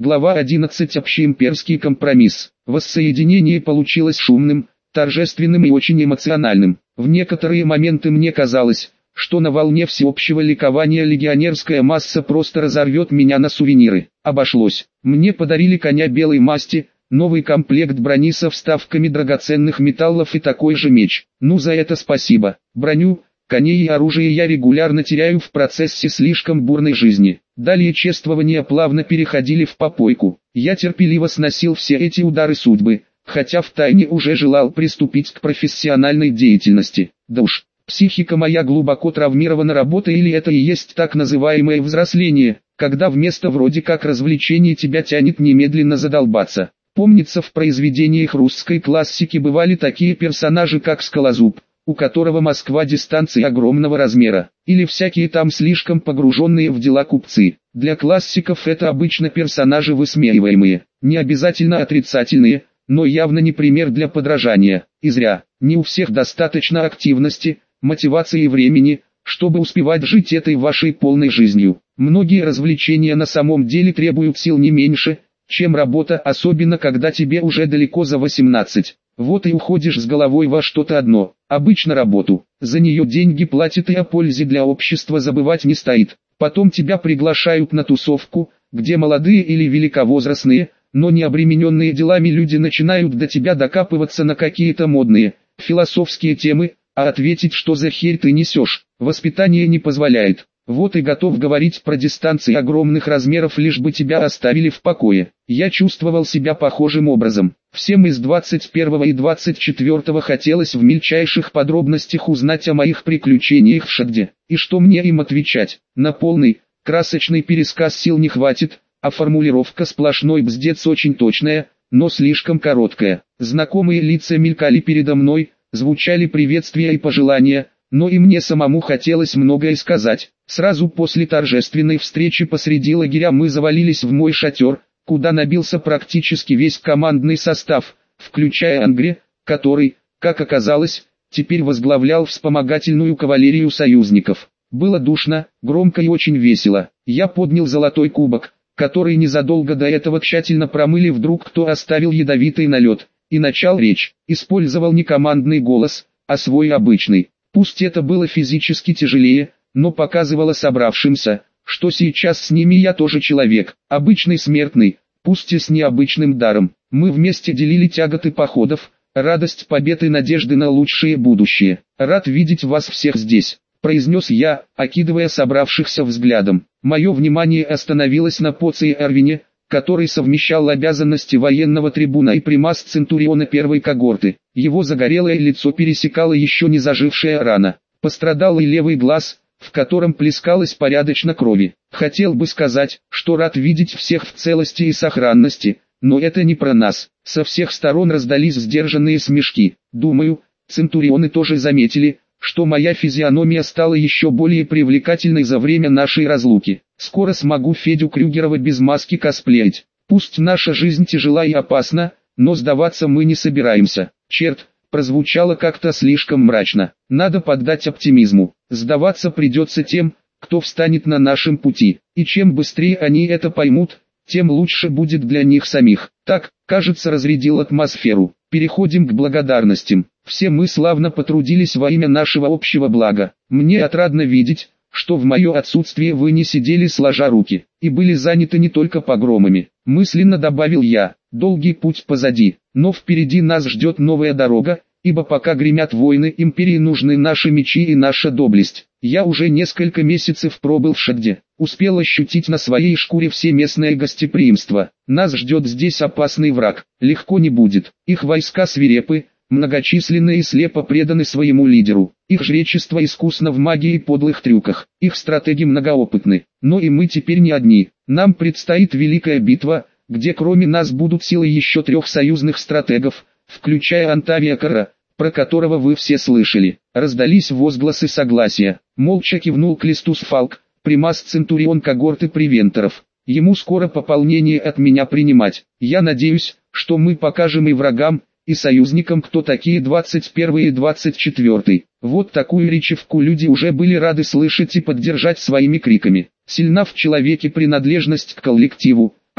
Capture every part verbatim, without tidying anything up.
Глава одиннадцать. Общеимперский компромисс. Воссоединение получилось шумным, торжественным и очень эмоциональным. В некоторые моменты мне казалось, что на волне всеобщего ликования легионерская масса просто разорвет меня на сувениры. Обошлось. Мне подарили коня белой масти, новый комплект брони со вставками драгоценных металлов и такой же меч. Ну за это спасибо. Броню, коней и оружие я регулярно теряю в процессе слишком бурной жизни. Далее чествования плавно переходили в попойку. Я терпеливо сносил все эти удары судьбы, хотя втайне уже желал приступить к профессиональной деятельности. Да уж, психика моя глубоко травмирована работой, или это и есть так называемое взросление, когда вместо вроде как развлечений тебя тянет немедленно задолбаться. Помнится, в произведениях русской классики бывали такие персонажи, как Скалозуб, у которого Москва дистанции огромного размера, или всякие там слишком погруженные в дела купцы. Для классиков это обычно персонажи высмеиваемые, не обязательно отрицательные, но явно не пример для подражания. И зря, не у всех достаточно активности, мотивации и времени, чтобы успевать жить этой вашей полной жизнью. Многие развлечения на самом деле требуют сил не меньше, чем работа, особенно когда тебе уже далеко за восемнадцать. Вот и уходишь с головой во что-то одно, обычно работу. За нее деньги платят и о пользе для общества забывать не стоит. Потом тебя приглашают на тусовку, где молодые или великовозрастные, но не обремененные делами люди начинают до тебя докапываться на какие-то модные, философские темы, а ответить, что за херь ты несешь, воспитание не позволяет. Вот и готов говорить про дистанции огромных размеров, лишь бы тебя оставили в покое. Я чувствовал себя похожим образом. Всем из двадцать первого и двадцать четвёртого хотелось в мельчайших подробностях узнать о моих приключениях в Шагде. И что мне им отвечать? На полный, красочный пересказ сил не хватит, а формулировка сплошной бздец очень точная, но слишком короткая. Знакомые лица мелькали передо мной, звучали приветствия и пожелания, но и мне самому хотелось многое сказать. Сразу после торжественной встречи посреди лагеря мы завалились в мой шатер, куда набился практически весь командный состав, включая Ангре, который, как оказалось, теперь возглавлял вспомогательную кавалерию союзников. Было душно, громко и очень весело. Я поднял золотой кубок, который незадолго до этого тщательно промыли, вдруг кто оставил ядовитый налет, и начал речь. Использовал не командный голос, а свой обычный. Пусть это было физически тяжелее, но показывало собравшимся, что сейчас с ними я тоже человек, обычный смертный, пусть и с необычным даром. Мы вместе делили тяготы походов, радость побед и надежды на лучшее будущее. «Рад видеть вас всех здесь», — произнес я, окидывая собравшихся взглядом. Мое внимание остановилось на Поции Эрвине, который совмещал обязанности военного трибуна и примас центуриона первой когорты. Его загорелое лицо пересекала еще не зажившая рана. Пострадал и левый глаз, в котором плескалось порядочно крови. Хотел бы сказать, что рад видеть всех в целости и сохранности, но это не про нас. Со всех сторон раздались сдержанные смешки. Думаю, центурионы тоже заметили, что моя физиономия стала еще более привлекательной за время нашей разлуки. Скоро смогу Федю Крюгерова без маски косплеить. Пусть наша жизнь тяжела и опасна, но сдаваться мы не собираемся. Черт, прозвучало как-то слишком мрачно. Надо поддать оптимизму. Сдаваться придется тем, кто встанет на нашем пути. И чем быстрее они это поймут, тем лучше будет для них самих. Так, кажется, разрядил атмосферу. Переходим к благодарностям. Все мы славно потрудились во имя нашего общего блага. Мне отрадно видеть, что в мое отсутствие вы не сидели сложа руки, и были заняты не только погромами. Мысленно добавил я, долгий путь позади, но впереди нас ждет новая дорога, ибо пока гремят войны империи, нужны наши мечи и наша доблесть. Я уже несколько месяцев пробыл в Шагде, успел ощутить на своей шкуре все местное гостеприимство. Нас ждет здесь опасный враг, легко не будет. Их войска свирепы, многочисленны и слепо преданы своему лидеру. Их жречество искусно в магии и подлых трюках. Их стратеги многоопытны. Но и мы теперь не одни. Нам предстоит великая битва, где кроме нас будут силы еще трех союзных стратегов, включая Антавия Кара, про которого вы все слышали. Раздались возгласы согласия. Молча кивнул Клистус Фалк, примас центурион когорты превенторов. Ему скоро пополнение от меня принимать. Я надеюсь, что мы покажем и врагам, и союзникам, кто такие двадцать первый и двадцать четвёртый. Вот такую речевку люди уже были рады слышать и поддержать своими криками. Сильна в человеке принадлежность к коллективу,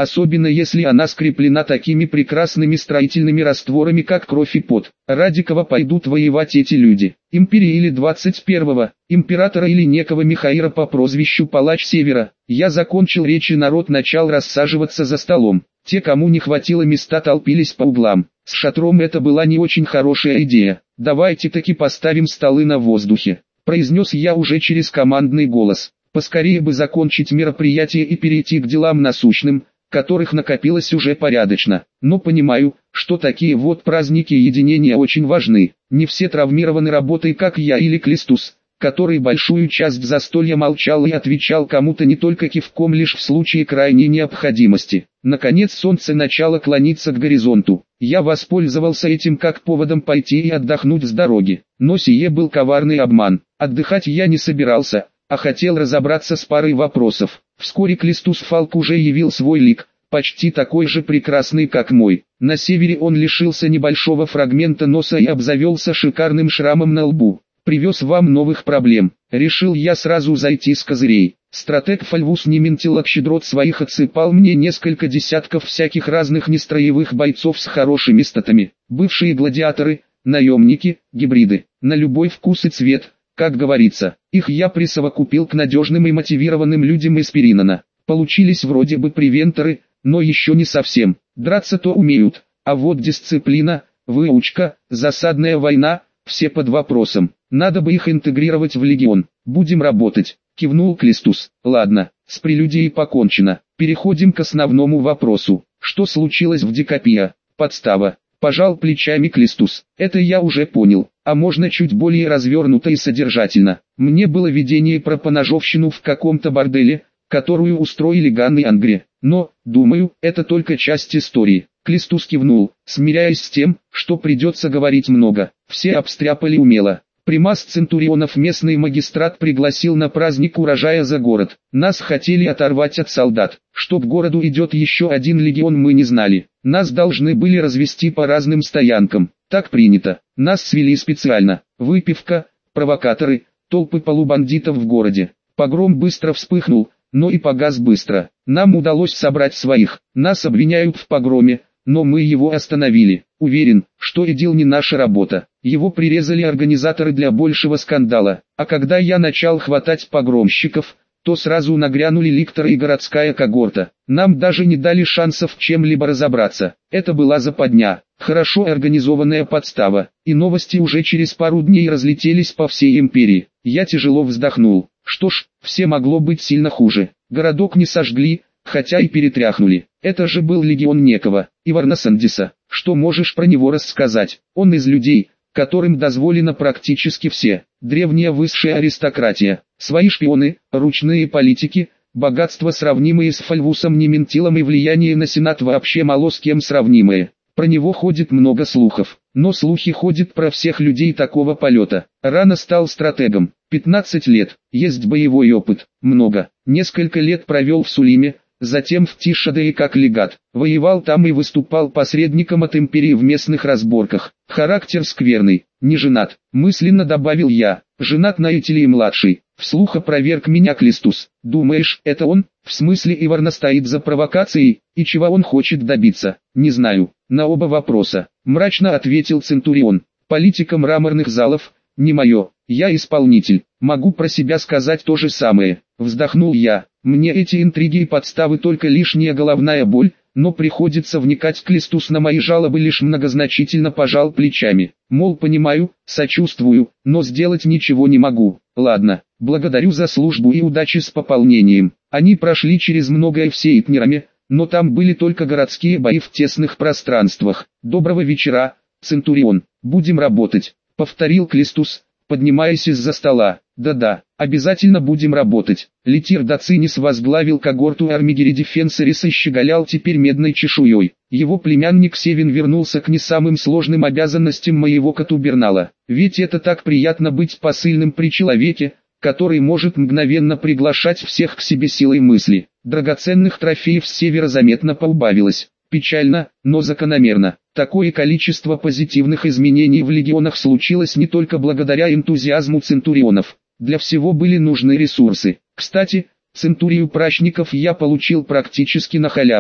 особенно если она скреплена такими прекрасными строительными растворами, как кровь и пот. Ради кого пойдут воевать эти люди? Империи или двадцать первого, императора или некого Михаила по прозвищу Палач Севера? Я закончил речь, и народ начал рассаживаться за столом. Те, кому не хватило места, толпились по углам. С шатром это была не очень хорошая идея. «Давайте таки поставим столы на воздухе», — произнес я уже через командный голос. Поскорее бы закончить мероприятие и перейти к делам насущным, которых накопилось уже порядочно. Но понимаю, что такие вот праздники единения очень важны. Не все травмированы работой, как я или Клистус, который большую часть застолья молчал и отвечал кому-то не только кивком, лишь в случае крайней необходимости. Наконец солнце начало клониться к горизонту. Я воспользовался этим как поводом пойти и отдохнуть с дороги. Но сие был коварный обман. Отдыхать я не собирался, а хотел разобраться с парой вопросов. Вскоре Клистус Фалк уже явил свой лик, почти такой же прекрасный, как мой. На севере он лишился небольшого фрагмента носа и обзавелся шикарным шрамом на лбу. «Привез вам новых проблем», — решил я сразу зайти с козырей. Стратег Фальвус Нементилок щедрот своих отсыпал мне несколько десятков всяких разных нестроевых бойцов с хорошими статами. Бывшие гладиаторы, наемники, гибриды, на любой вкус и цвет. Как говорится, их я присовокупил к надежным и мотивированным людям из Перинана. Получились вроде бы превенторы, но еще не совсем. Драться-то умеют, а вот дисциплина, выучка, засадная война, все под вопросом. Надо бы их интегрировать в легион. Будем работать, кивнул Клистус. Ладно, с прелюдией покончено. Переходим к основному вопросу. Что случилось в Дикапия? Подстава. Пожал плечами Клистус. Это я уже понял, а можно чуть более развернуто и содержательно. Мне было видение про поножовщину в каком-то борделе, которую устроили Ган и Ангри. Но, думаю, это только часть истории. Клистус кивнул, смиряясь с тем, что придется говорить много. Все обстряпали умело. Примас Центурионов местный магистрат пригласил на праздник урожая за город. Нас хотели оторвать от солдат. Что к городу идет еще один легион, мы не знали. Нас должны были развести по разным стоянкам. Так принято. Нас свели специально. Выпивка, провокаторы, толпы полубандитов в городе. Погром быстро вспыхнул, но и погас быстро. Нам удалось собрать своих. Нас обвиняют в погроме, но мы его остановили. Уверен, что идил не наша работа. Его прирезали организаторы для большего скандала. А когда я начал хватать погромщиков, то сразу нагрянули ликтор и городская когорта. Нам даже не дали шансов чем-либо разобраться. Это была западня, хорошо организованная подстава. И новости уже через пару дней разлетелись по всей империи. Я тяжело вздохнул. Что ж, все могло быть сильно хуже. Городок не сожгли, хотя и перетряхнули. Это же был легион некого, Иварна Сандиса. Что можешь про него рассказать? Он из людей, которым дозволено практически все. Древняя высшая аристократия, свои шпионы, ручные политики, богатство сравнимые с Фальвусом Нементилом и влияние на Сенат вообще мало с кем сравнимое. Про него ходит много слухов, но слухи ходят про всех людей такого полета. Рано стал стратегом, пятнадцать лет, есть боевой опыт, много. Несколько лет провел в Сулиме, затем в Тишадее как легат. Воевал там и выступал посредником от империи в местных разборках. Характер скверный, не женат, мысленно добавил я. Женат на Этилии младший. Вслух опроверг меня Клистус. Думаешь, это он? В смысле Иварна стоит за провокацией, и чего он хочет добиться? Не знаю. На оба вопроса, мрачно ответил Центурион. Политика мраморных залов, не мое. Я исполнитель. Могу про себя сказать то же самое. Вздохнул я. Мне эти интриги и подставы только лишняя головная боль, но приходится вникать. Клистус на мои жалобы лишь многозначительно пожал плечами. Мол, понимаю, сочувствую, но сделать ничего не могу. Ладно, благодарю за службу и удачи с пополнением. Они прошли через многое все Итнерами, но там были только городские бои в тесных пространствах. Доброго вечера, Центурион, будем работать, повторил Клистус, поднимаясь из-за стола. Да-да, обязательно будем работать. Литир Дацинис возглавил когорту Армигери Дефенсорис и щеголял теперь медной чешуей. Его племянник Севин вернулся к не самым сложным обязанностям моего Катубернала. Ведь это так приятно быть посыльным при человеке, который может мгновенно приглашать всех к себе силой мысли. Драгоценных трофеев с севера заметно поубавилось. Печально, но закономерно. Такое количество позитивных изменений в легионах случилось не только благодаря энтузиазму центурионов. Для всего были нужны ресурсы. Кстати, центурию прачников я получил практически на халяву.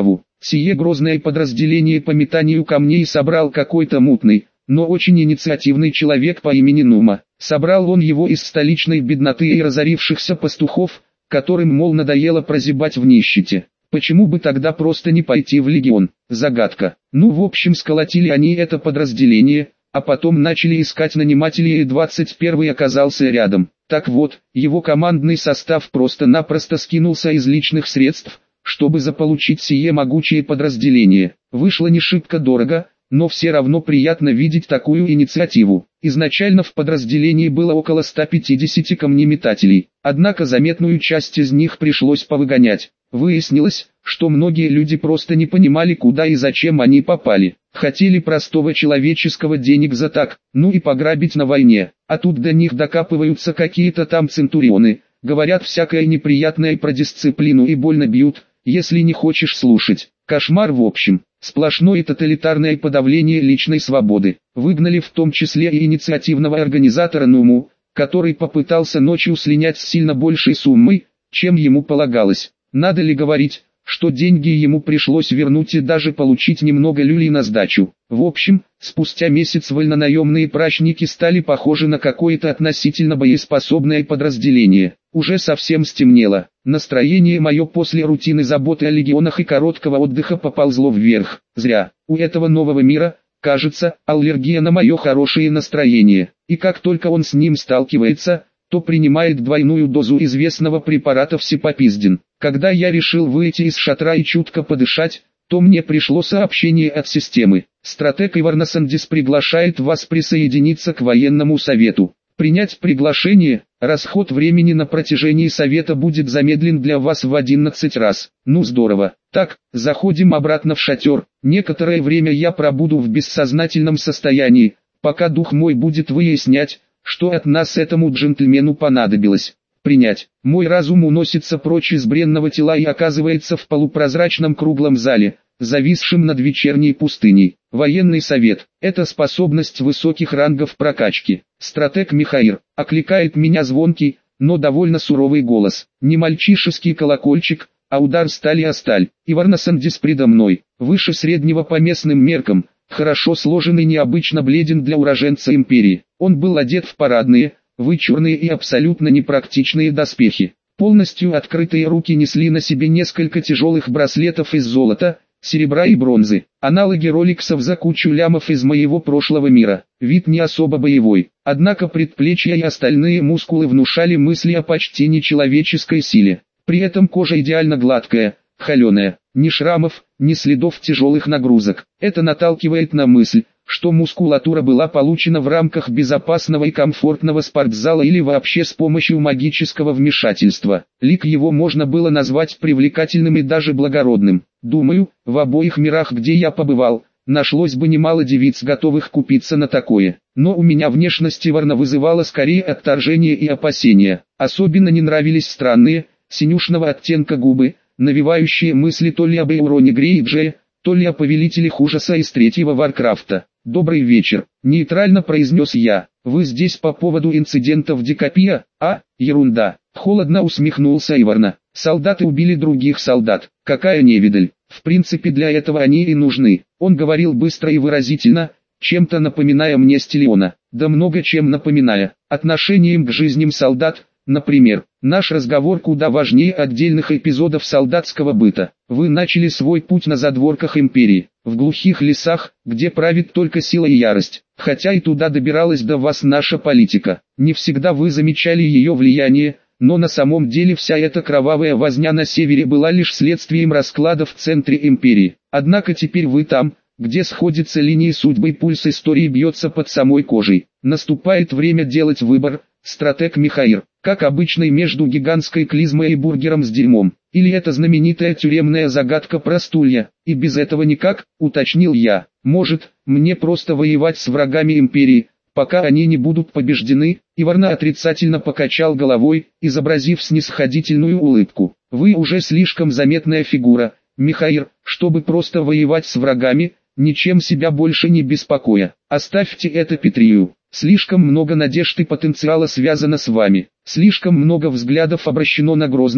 Сие грозное подразделение по метанию камней собрал какой-то мутный, но очень инициативный человек по имени Нума. Собрал он его из столичной бедноты и разорившихся пастухов, которым, мол, надоело прозябать в нищете. Почему бы тогда просто не пойти в легион? Загадка. Ну, в общем, сколотили они это подразделение, а потом начали искать нанимателей, и двадцать первый оказался рядом. Так вот, его командный состав просто-напросто скинулся из личных средств, чтобы заполучить сие могучее подразделение. Вышло не шибко дорого, но все равно приятно видеть такую инициативу. Изначально в подразделении было около ста пятидесяти камнеметателей, однако заметную часть из них пришлось повыгонять. Выяснилось, что многие люди просто не понимали, куда и зачем они попали. Хотели простого человеческого денег за так, ну и пограбить на войне. А тут до них докапываются какие-то там центурионы, говорят всякое неприятное про дисциплину и больно бьют, если не хочешь слушать. Кошмар в общем. Сплошное тоталитарное подавление личной свободы. Выгнали в том числе и инициативного организатора Нуму, который попытался ночью слинять с сильно большей суммой, чем ему полагалось. Надо ли говорить, что деньги ему пришлось вернуть и даже получить немного люлей на сдачу. В общем, спустя месяц вольнонаемные прачники стали похожи на какое-то относительно боеспособное подразделение. Уже совсем стемнело. Настроение мое после рутины заботы о легионах и короткого отдыха поползло вверх. Зря. У этого нового мира, кажется, аллергия на мое хорошее настроение. И как только он с ним сталкивается, то принимает двойную дозу известного препарата всепопиздин. Когда я решил выйти из шатра и чутко подышать, то мне пришло сообщение от системы. Стратег Иварнасандис приглашает вас присоединиться к военному совету. Принять приглашение, расход времени на протяжении совета будет замедлен для вас в одиннадцать раз. Ну здорово. Так, заходим обратно в шатер. Некоторое время я пробуду в бессознательном состоянии, пока дух мой будет выяснять, что от нас этому джентльмену понадобилось. Принять. Мой разум уносится прочь из бренного тела и оказывается в полупрозрачном круглом зале, зависшем над вечерней пустыней. Военный совет – это способность высоких рангов прокачки. Стратег Михаир окликает меня звонкий, но довольно суровый голос. Не мальчишеский колокольчик, а удар стали о сталь. Иварнасандис предо мной, выше среднего по местным меркам, хорошо сложенный, необычно бледен для уроженца империи. Он был одет в парадные, вычурные и абсолютно непрактичные доспехи. Полностью открытые руки несли на себе несколько тяжелых браслетов из золота, серебра и бронзы, аналоги роликсов за кучу лямов из моего прошлого мира. Вид не особо боевой, однако предплечья и остальные мускулы внушали мысли о почти нечеловеческой силе. При этом кожа идеально гладкая, холеная, ни шрамов, ни следов тяжелых нагрузок. Это наталкивает на мысль, что мускулатура была получена в рамках безопасного и комфортного спортзала или вообще с помощью магического вмешательства. Лик его можно было назвать привлекательным и даже благородным. Думаю, в обоих мирах, где я побывал, нашлось бы немало девиц, готовых купиться на такое. Но у меня внешность Иварна вызывала скорее отторжение и опасения. Особенно не нравились странные, синюшного оттенка губы, навевающие мысли то ли об Эуроне Грейджее, то ли о повелителях ужаса из третьего Варкрафта. «Добрый вечер», — нейтрально произнес я. «Вы здесь по поводу инцидента в Дикопия?» «А, ерунда», — холодно усмехнулся Иварна. «Солдаты убили других солдат. Какая невидаль. В принципе, для этого они и нужны». Он говорил быстро и выразительно, чем-то напоминая мне Стиллиона. Да много чем напоминая. Отношением к жизням солдат, например. Наш разговор куда важнее отдельных эпизодов солдатского быта. Вы начали свой путь на задворках империи, в глухих лесах, где правит только сила и ярость. Хотя и туда добиралась до вас наша политика. Не всегда вы замечали ее влияние, но на самом деле вся эта кровавая возня на севере была лишь следствием расклада в центре империи. Однако теперь вы там, где сходятся линии судьбы и пульс истории бьется под самой кожей. Наступает время делать выбор, стратег Михаир. Как обычный между гигантской клизмой и бургером с дерьмом. Или это знаменитая тюремная загадка про стулья. И без этого никак, уточнил я. Может, мне просто воевать с врагами империи, пока они не будут побеждены? Иварна отрицательно покачал головой, изобразив снисходительную улыбку. Вы уже слишком заметная фигура, Михаир, чтобы просто воевать с врагами, ничем себя больше не беспокоя. Оставьте это Петрию. Слишком много надежд и потенциала связано с вами. Слишком много взглядов обращено на Грозного,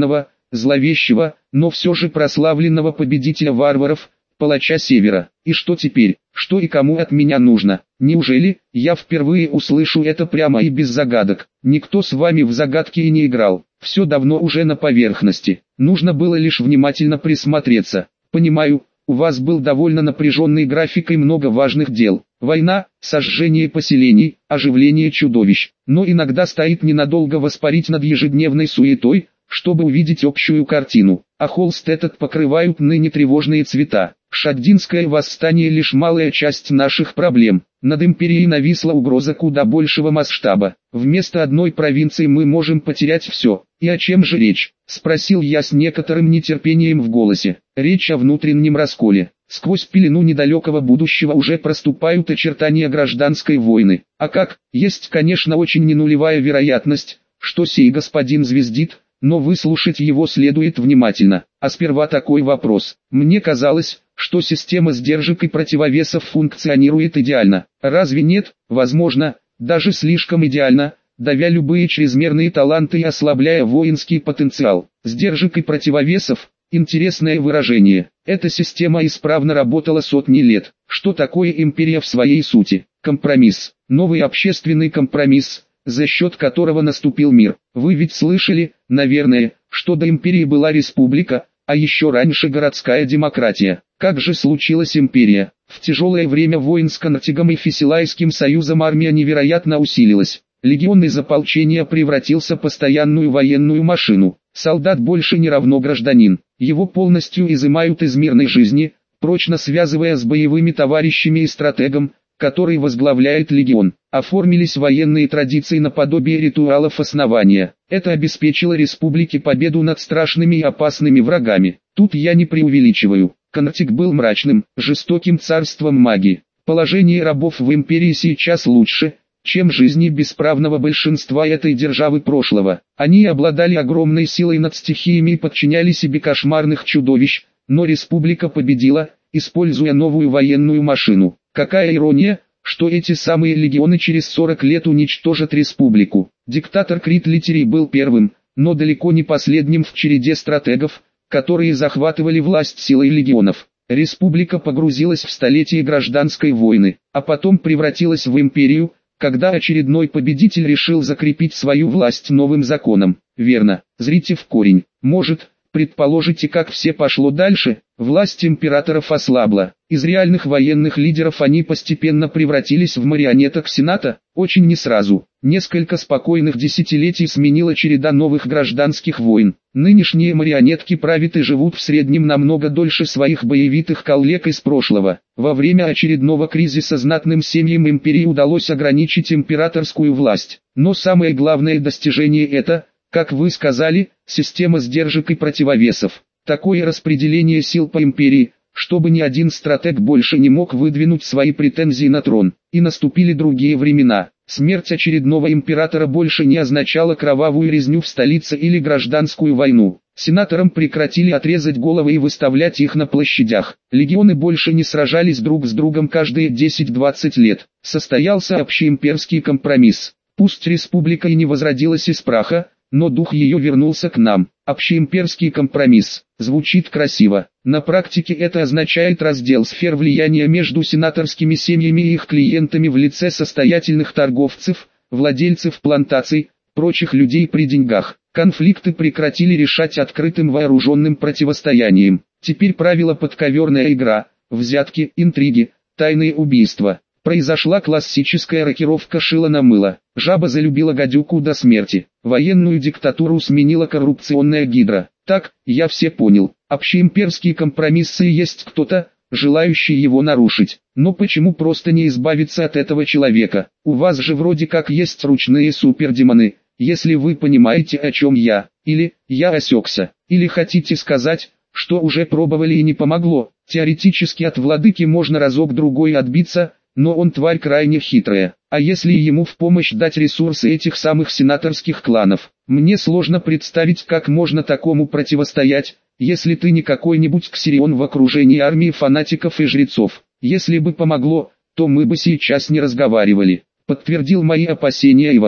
зловещего, но все же прославленного победителя варваров, палача Севера. И что теперь? Что и кому от меня нужно? Неужели я впервые услышу это прямо и без загадок? Никто с вами в загадки и не играл. Все давно уже на поверхности. Нужно было лишь внимательно присмотреться. Понимаю, у вас был довольно напряженный график и много важных дел. Война, сожжение поселений, оживление чудовищ. Но иногда стоит ненадолго воспарить над ежедневной суетой, чтобы увидеть общую картину. А холст этот покрывают ныне тревожные цвета. Шаддинское восстание лишь малая часть наших проблем. Над империей нависла угроза куда большего масштаба. Вместо одной провинции мы можем потерять все. И о чем же речь? Спросил я с некоторым нетерпением в голосе. Речь о внутреннем расколе. Сквозь пелену недалекого будущего уже проступают очертания гражданской войны. А как? Есть, конечно, очень ненулевая вероятность, что сей господин звездит, но выслушать его следует внимательно. А сперва такой вопрос. Мне казалось, что система сдержек и противовесов функционирует идеально. Разве нет? Возможно, даже слишком идеально, давя любые чрезмерные таланты и ослабляя воинский потенциал. Сдержек и противовесов – интересное выражение. Эта система исправно работала сотни лет. Что такое империя в своей сути? Компромисс. Новый общественный компромисс, за счет которого наступил мир. Вы ведь слышали, наверное, что до империи была республика, а еще раньше городская демократия. Как же случилась империя? В тяжелое время войн с Конартигом и Фесилайским союзом армия невероятно усилилась. Легион из ополчения превратился в постоянную военную машину. Солдат больше не равно гражданин. Его полностью изымают из мирной жизни, прочно связывая с боевыми товарищами и стратегом, который возглавляет легион. Оформились военные традиции наподобие ритуалов основания. Это обеспечило республике победу над страшными и опасными врагами. Тут я не преувеличиваю. Конартиг был мрачным, жестоким царством магии. Положение рабов в империи сейчас лучше, чем жизни бесправного большинства этой державы прошлого. Они обладали огромной силой над стихиями и подчиняли себе кошмарных чудовищ, но республика победила, используя новую военную машину. Какая ирония, что эти самые легионы через сорок лет уничтожат республику. Диктатор Крит Литерий был первым, но далеко не последним в череде стратегов, которые захватывали власть силой легионов. Республика погрузилась в столетие гражданской войны, а потом превратилась в империю, когда очередной победитель решил закрепить свою власть новым законом. Верно, зрите в корень. Может, предположите, как все пошло дальше? Власть императоров ослабла. Из реальных военных лидеров они постепенно превратились в марионеток Сената, очень не сразу. Несколько спокойных десятилетий сменила череда новых гражданских войн. Нынешние марионетки правят и живут в среднем намного дольше своих боевитых коллег из прошлого. Во время очередного кризиса знатным семьям империи удалось ограничить императорскую власть. Но самое главное достижение это, как вы сказали, система сдержек и противовесов. Такое распределение сил по империи, чтобы ни один стратег больше не мог выдвинуть свои претензии на трон. И наступили другие времена. Смерть очередного императора больше не означала кровавую резню в столице или гражданскую войну. Сенаторам прекратили отрезать головы и выставлять их на площадях. Легионы больше не сражались друг с другом каждые десять-двадцать лет. Состоялся общеимперский компромисс. Пусть республика и не возродилась из праха, но дух ее вернулся к нам. Общеимперский компромисс. Звучит красиво. На практике это означает раздел сфер влияния между сенаторскими семьями и их клиентами в лице состоятельных торговцев, владельцев плантаций, прочих людей при деньгах. Конфликты прекратили решать открытым вооруженным противостоянием. Теперь правила подковерная игра, взятки, интриги, тайные убийства. Произошла классическая рокировка шила на мыло. Жаба залюбила гадюку до смерти. Военную диктатуру сменила коррупционная гидра. Так, я все понял. Общеимперские компромиссы есть кто-то, желающий его нарушить. Но почему просто не избавиться от этого человека? У вас же вроде как есть ручные супердемоны, если вы понимаете, о чем я. Или, я осекся. Или хотите сказать, что уже пробовали и не помогло. Теоретически от владыки можно разок-другой отбиться, но он тварь крайне хитрая. А если ему в помощь дать ресурсы этих самых сенаторских кланов? Мне сложно представить, как можно такому противостоять, если ты не какой-нибудь Ксирион в окружении армии фанатиков и жрецов. Если бы помогло, то мы бы сейчас не разговаривали. Подтвердил мои опасения Иварна.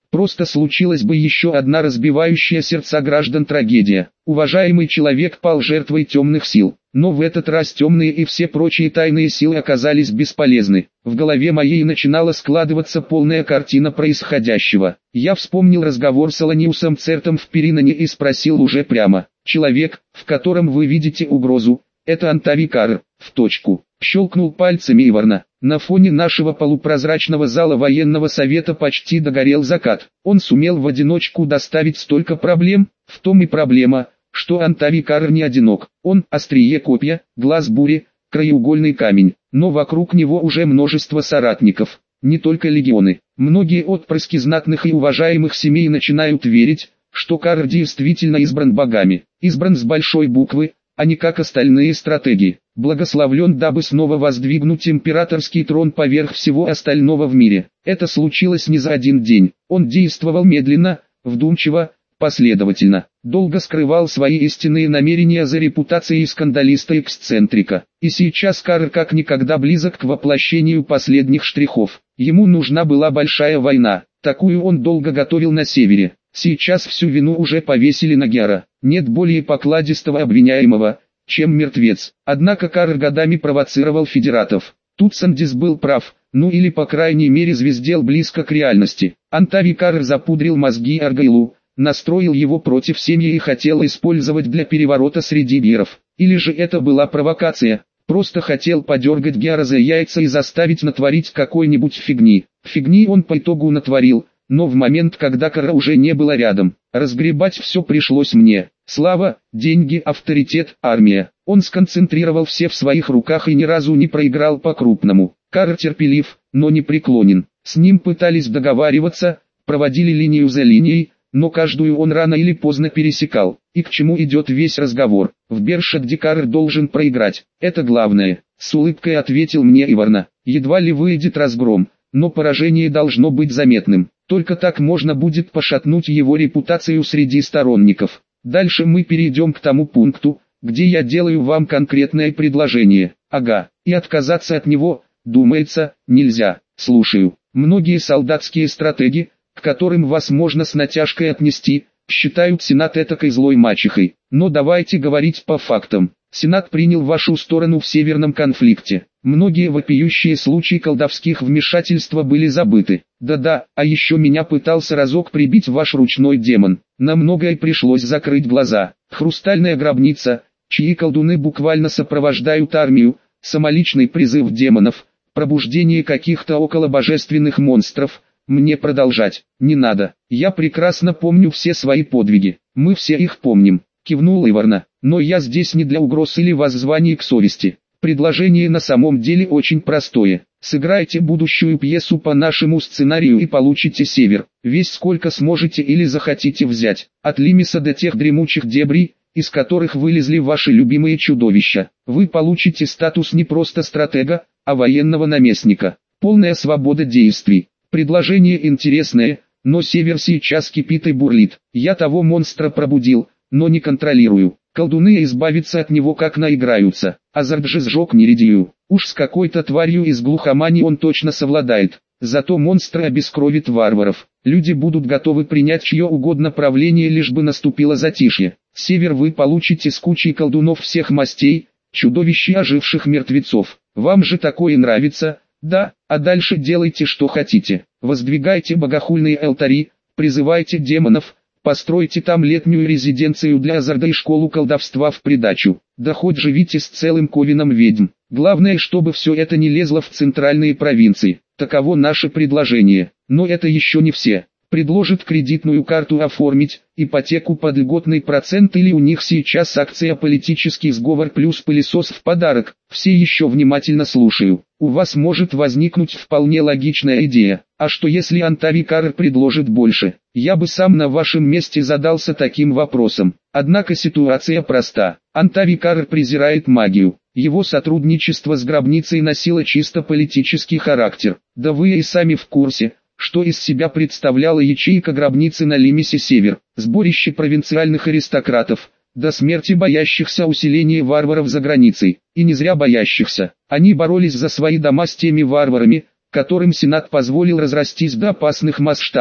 Просто случилась бы еще одна разбивающая сердца граждан трагедия. Уважаемый человек пал жертвой темных сил. Но в этот раз темные и все прочие тайные силы оказались бесполезны. В голове моей начинала складываться полная картина происходящего. Я вспомнил разговор с Аланиусом Цертом в Периноне и спросил уже прямо. Человек, в котором вы видите угрозу, это Антави Карр, в точку. Щелкнул пальцами Иварна. На фоне нашего полупрозрачного зала военного совета почти догорел закат. Он сумел в одиночку доставить столько проблем, в том и проблема, что Антави Карр не одинок. Он – острие копья, глаз бури, краеугольный камень. Но вокруг него уже множество соратников. Не только легионы. Многие отпрыски знатных и уважаемых семей начинают верить, что Карр действительно избран богами. Избран с большой буквы, а не как остальные стратеги. Благословлен, дабы снова воздвигнуть императорский трон поверх всего остального в мире. Это случилось не за один день. Он действовал медленно, вдумчиво, последовательно. Долго скрывал свои истинные намерения за репутацией скандалиста-эксцентрика. И сейчас Карр как никогда близок к воплощению последних штрихов. Ему нужна была большая война. Такую он долго готовил на севере. Сейчас всю вину уже повесили на Гера. Нет более покладистого обвиняемого, чем мертвец. Однако Карр годами провоцировал федератов. Тут Сандис был прав, ну или по крайней мере звездел близко к реальности. Антави Карр запудрил мозги Аргайлу, настроил его против семьи и хотел использовать для переворота среди геров. Или же это была провокация, просто хотел подергать Гера за яйца и заставить натворить какой-нибудь фигни. Фигни он по итогу натворил. Но в момент, когда Карра уже не было рядом, разгребать все пришлось мне. Слава, деньги, авторитет, армия. Он сконцентрировал все в своих руках и ни разу не проиграл по-крупному. Карр терпелив, но не преклонен. С ним пытались договариваться, проводили линию за линией, но каждую он рано или поздно пересекал. И к чему идет весь разговор? В Бершадде Карр должен проиграть. Это главное. С улыбкой ответил мне Иварна. Едва ли выйдет разгром, но поражение должно быть заметным. Только так можно будет пошатнуть его репутацию среди сторонников. Дальше мы перейдем к тому пункту, где я делаю вам конкретное предложение. Ага, и отказаться от него, думается, нельзя. Слушаю. Многие солдатские стратеги, к которым вас можно с натяжкой отнести, считают Сенат этакой злой мачехой. Но давайте говорить по фактам. Сенат принял вашу сторону в северном конфликте. Многие вопиющие случаи колдовских вмешательств были забыты. Да-да, а еще меня пытался разок прибить ваш ручной демон. На многое пришлось закрыть глаза. Хрустальная гробница, чьи колдуны буквально сопровождают армию, самоличный призыв демонов, пробуждение каких-то околобожественных монстров. Мне продолжать не надо. Я прекрасно помню все свои подвиги. Мы все их помним. Кивнул Иварна. Но я здесь не для угроз или воззваний к совести. Предложение на самом деле очень простое. Сыграйте будущую пьесу по нашему сценарию и получите север. Весь сколько сможете или захотите взять. От Лимиса до тех дремучих дебрей, из которых вылезли ваши любимые чудовища. Вы получите статус не просто стратега, а военного наместника. Полная свобода действий. Предложение интересное, но север сейчас кипит и бурлит. Я того монстра пробудил, но не контролирую. Колдуны избавиться от него как наиграются. Азарт же сжег Неридию. Уж с какой-то тварью из глухомани он точно совладает. Зато монстры обескровит варваров. Люди будут готовы принять чье угодно правление, лишь бы наступило затишье. Север вы получите с кучей колдунов всех мастей, чудовищ и оживших мертвецов. Вам же такое нравится, да? А дальше делайте что хотите. Воздвигайте богохульные алтари, призывайте демонов, постройте там летнюю резиденцию для Азарда и школу колдовства в придачу. Да хоть живите с целым ковеном ведьм. Главное, чтобы все это не лезло в центральные провинции. Таково наше предложение. Но это еще не все. Предложит кредитную карту оформить, ипотеку под льготный процент или у них сейчас акция «Политический сговор» плюс пылесос в подарок. Все еще внимательно слушаю. У вас может возникнуть вполне логичная идея. А что если Антави Карр предложит больше? Я бы сам на вашем месте задался таким вопросом. Однако ситуация проста. Антави Карр презирает магию. Его сотрудничество с гробницей носило чисто политический характер. Да вы и сами в курсе, что из себя представляла ячейка гробницы на Лимисе Север. Сборище провинциальных аристократов, до смерти боящихся усиления варваров за границей. И не зря боящихся. Они боролись за свои дома с теми варварами, которым Сенат позволил разрастись до опасных масштабов.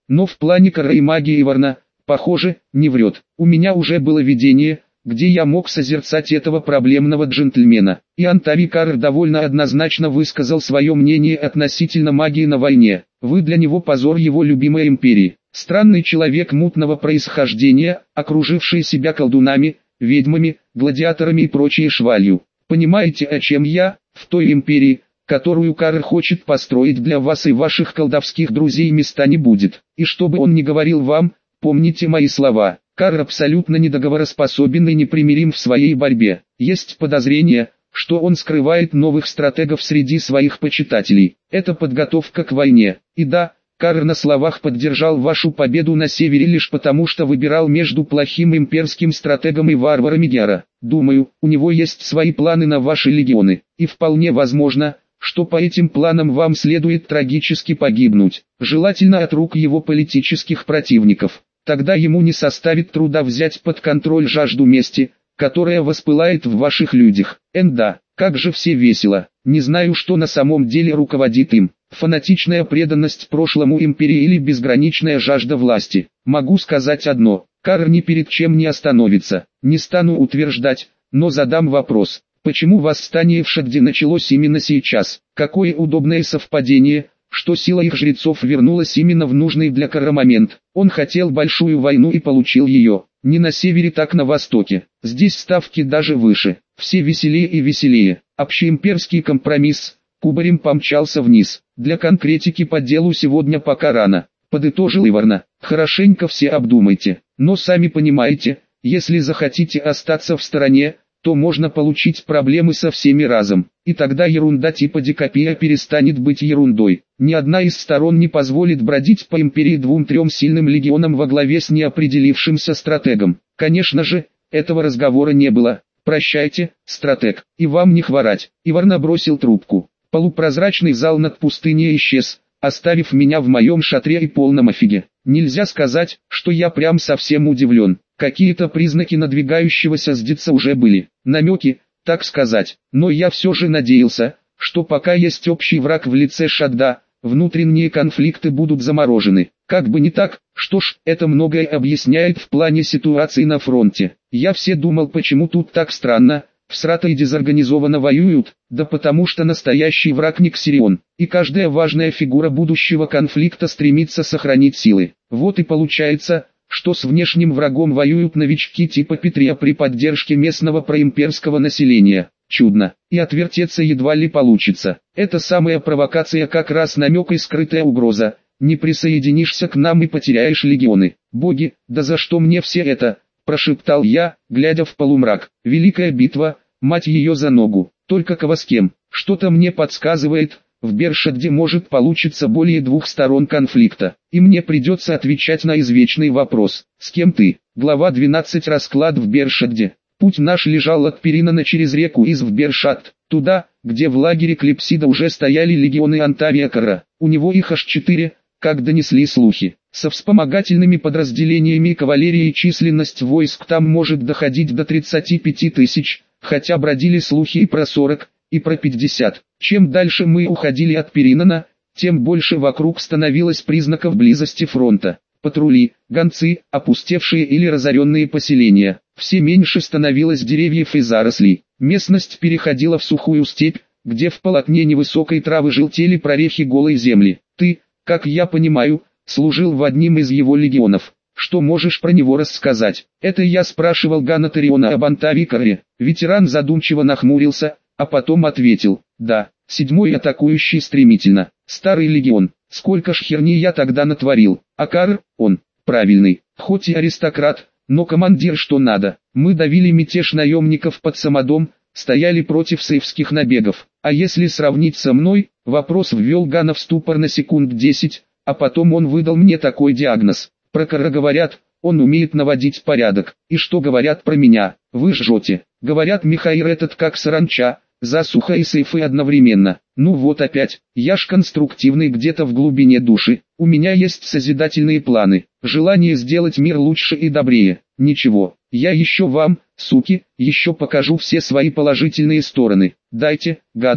Но в плане Карра и магии Иварна, похоже, не врет. У меня уже было видение, где я мог созерцать этого проблемного джентльмена. И Антави Карр довольно однозначно высказал свое мнение относительно магии на войне. Вы для него позор его любимой империи. Странный человек мутного происхождения, окруживший себя колдунами, ведьмами, гладиаторами и прочей швалью. Понимаете, о чем я? В той империи, которую Карр хочет построить для вас и ваших колдовских друзей, места не будет. И что бы он ни говорил вам, помните мои слова. Карр абсолютно недоговороспособен и непримирим в своей борьбе. Есть подозрение, что он скрывает новых стратегов среди своих почитателей. Это подготовка к войне. И да, Карр на словах поддержал вашу победу на севере лишь потому, что выбирал между плохим имперским стратегом и варварами Гера. Думаю, у него есть свои планы на ваши легионы. И вполне возможно, что по этим планам вам следует трагически погибнуть. Желательно от рук его политических противников. Тогда ему не составит труда взять под контроль жажду мести, которая воспылает в ваших людях. Энда, как же все весело. Не знаю, что на самом деле руководит им. Фанатичная преданность прошлому империи или безграничная жажда власти. Могу сказать одно, Карр ни перед чем не остановится. Не стану утверждать, но задам вопрос. Почему восстание в Шадде началось именно сейчас? Какое удобное совпадение, что сила их жрецов вернулась именно в нужный для Карра момент. Он хотел большую войну и получил ее. Не на севере, так на востоке. Здесь ставки даже выше. Все веселее и веселее. Общеимперский компромисс кубарем помчался вниз. Для конкретики по делу сегодня пока рано. Подытожил Иварна. Хорошенько все обдумайте. Но сами понимаете, если захотите остаться в стороне, то можно получить проблемы со всеми разом. И тогда ерунда типа Дикопия перестанет быть ерундой. Ни одна из сторон не позволит бродить по империи двум-трем сильным легионам во главе с неопределившимся стратегом. Конечно же, этого разговора не было. Прощайте, стратег, и вам не хворать. Иварна бросил трубку. Полупрозрачный зал над пустыней исчез, оставив меня в моем шатре и полном офиге. Нельзя сказать, что я прям совсем удивлен. Какие-то признаки надвигающегося сдиться уже были, намеки, так сказать. Но я все же надеялся, что пока есть общий враг в лице Шадда, внутренние конфликты будут заморожены. Как бы не так, что ж, это многое объясняет в плане ситуации на фронте. Я все думал, почему тут так странно, всрато и дезорганизованно воюют, да потому что настоящий враг не Ксирион, и каждая важная фигура будущего конфликта стремится сохранить силы. Вот и получается, что с внешним врагом воюют новички типа Петрия при поддержке местного проимперского населения. Чудно, и отвертеться едва ли получится. Эта самая провокация как раз намек и скрытая угроза. Не присоединишься к нам и потеряешь легионы. Боги, да за что мне все это? Прошептал я, глядя в полумрак. Великая битва, мать ее за ногу. Только кого с кем? Что-то мне подсказывает, в Бершадде может получиться более двух сторон конфликта. И мне придется отвечать на извечный вопрос. С кем ты? Глава двенадцать. Расклад в Бершадде. Путь наш лежал от Перинана через реку из в Бершадд, туда, где в лагере Клипсида уже стояли легионы Антавия Карра. У него их аж четыре, как донесли слухи. Со вспомогательными подразделениями кавалерии численность войск там может доходить до тридцати пяти тысяч, хотя бродили слухи и про сорок, и про пятьдесят. Чем дальше мы уходили от Перинана, тем больше вокруг становилось признаков близости фронта. Патрули, гонцы, опустевшие или разоренные поселения. Все меньше становилось деревьев и зарослей. Местность переходила в сухую степь, где в полотне невысокой травы желтели прорехи голой земли. Ты, как я понимаю, служил в одним из его легионов. Что можешь про него рассказать? Это я спрашивал Гана Тариона об Антавии Карре. Ветеран задумчиво нахмурился, а потом ответил: да, седьмой атакующий стремительно. Старый легион. Сколько ж херни я тогда натворил. А Карр, он, правильный, хоть и аристократ, но командир что надо. Мы давили мятеж наемников под Самодом, стояли против сейфских набегов. А если сравнить со мной, вопрос ввел Гана в ступор на секунд десять, а потом он выдал мне такой диагноз. Про Карра говорят, он умеет наводить порядок. И что говорят про меня? Вы жжете. Говорят, Михаил этот как саранча, засуха и сейфы одновременно. Ну вот опять, я ж конструктивный где-то в глубине души. У меня есть созидательные планы, желание сделать мир лучше и добрее. Ничего, я еще вам, суки, еще покажу все свои положительные стороны. Дайте, гады,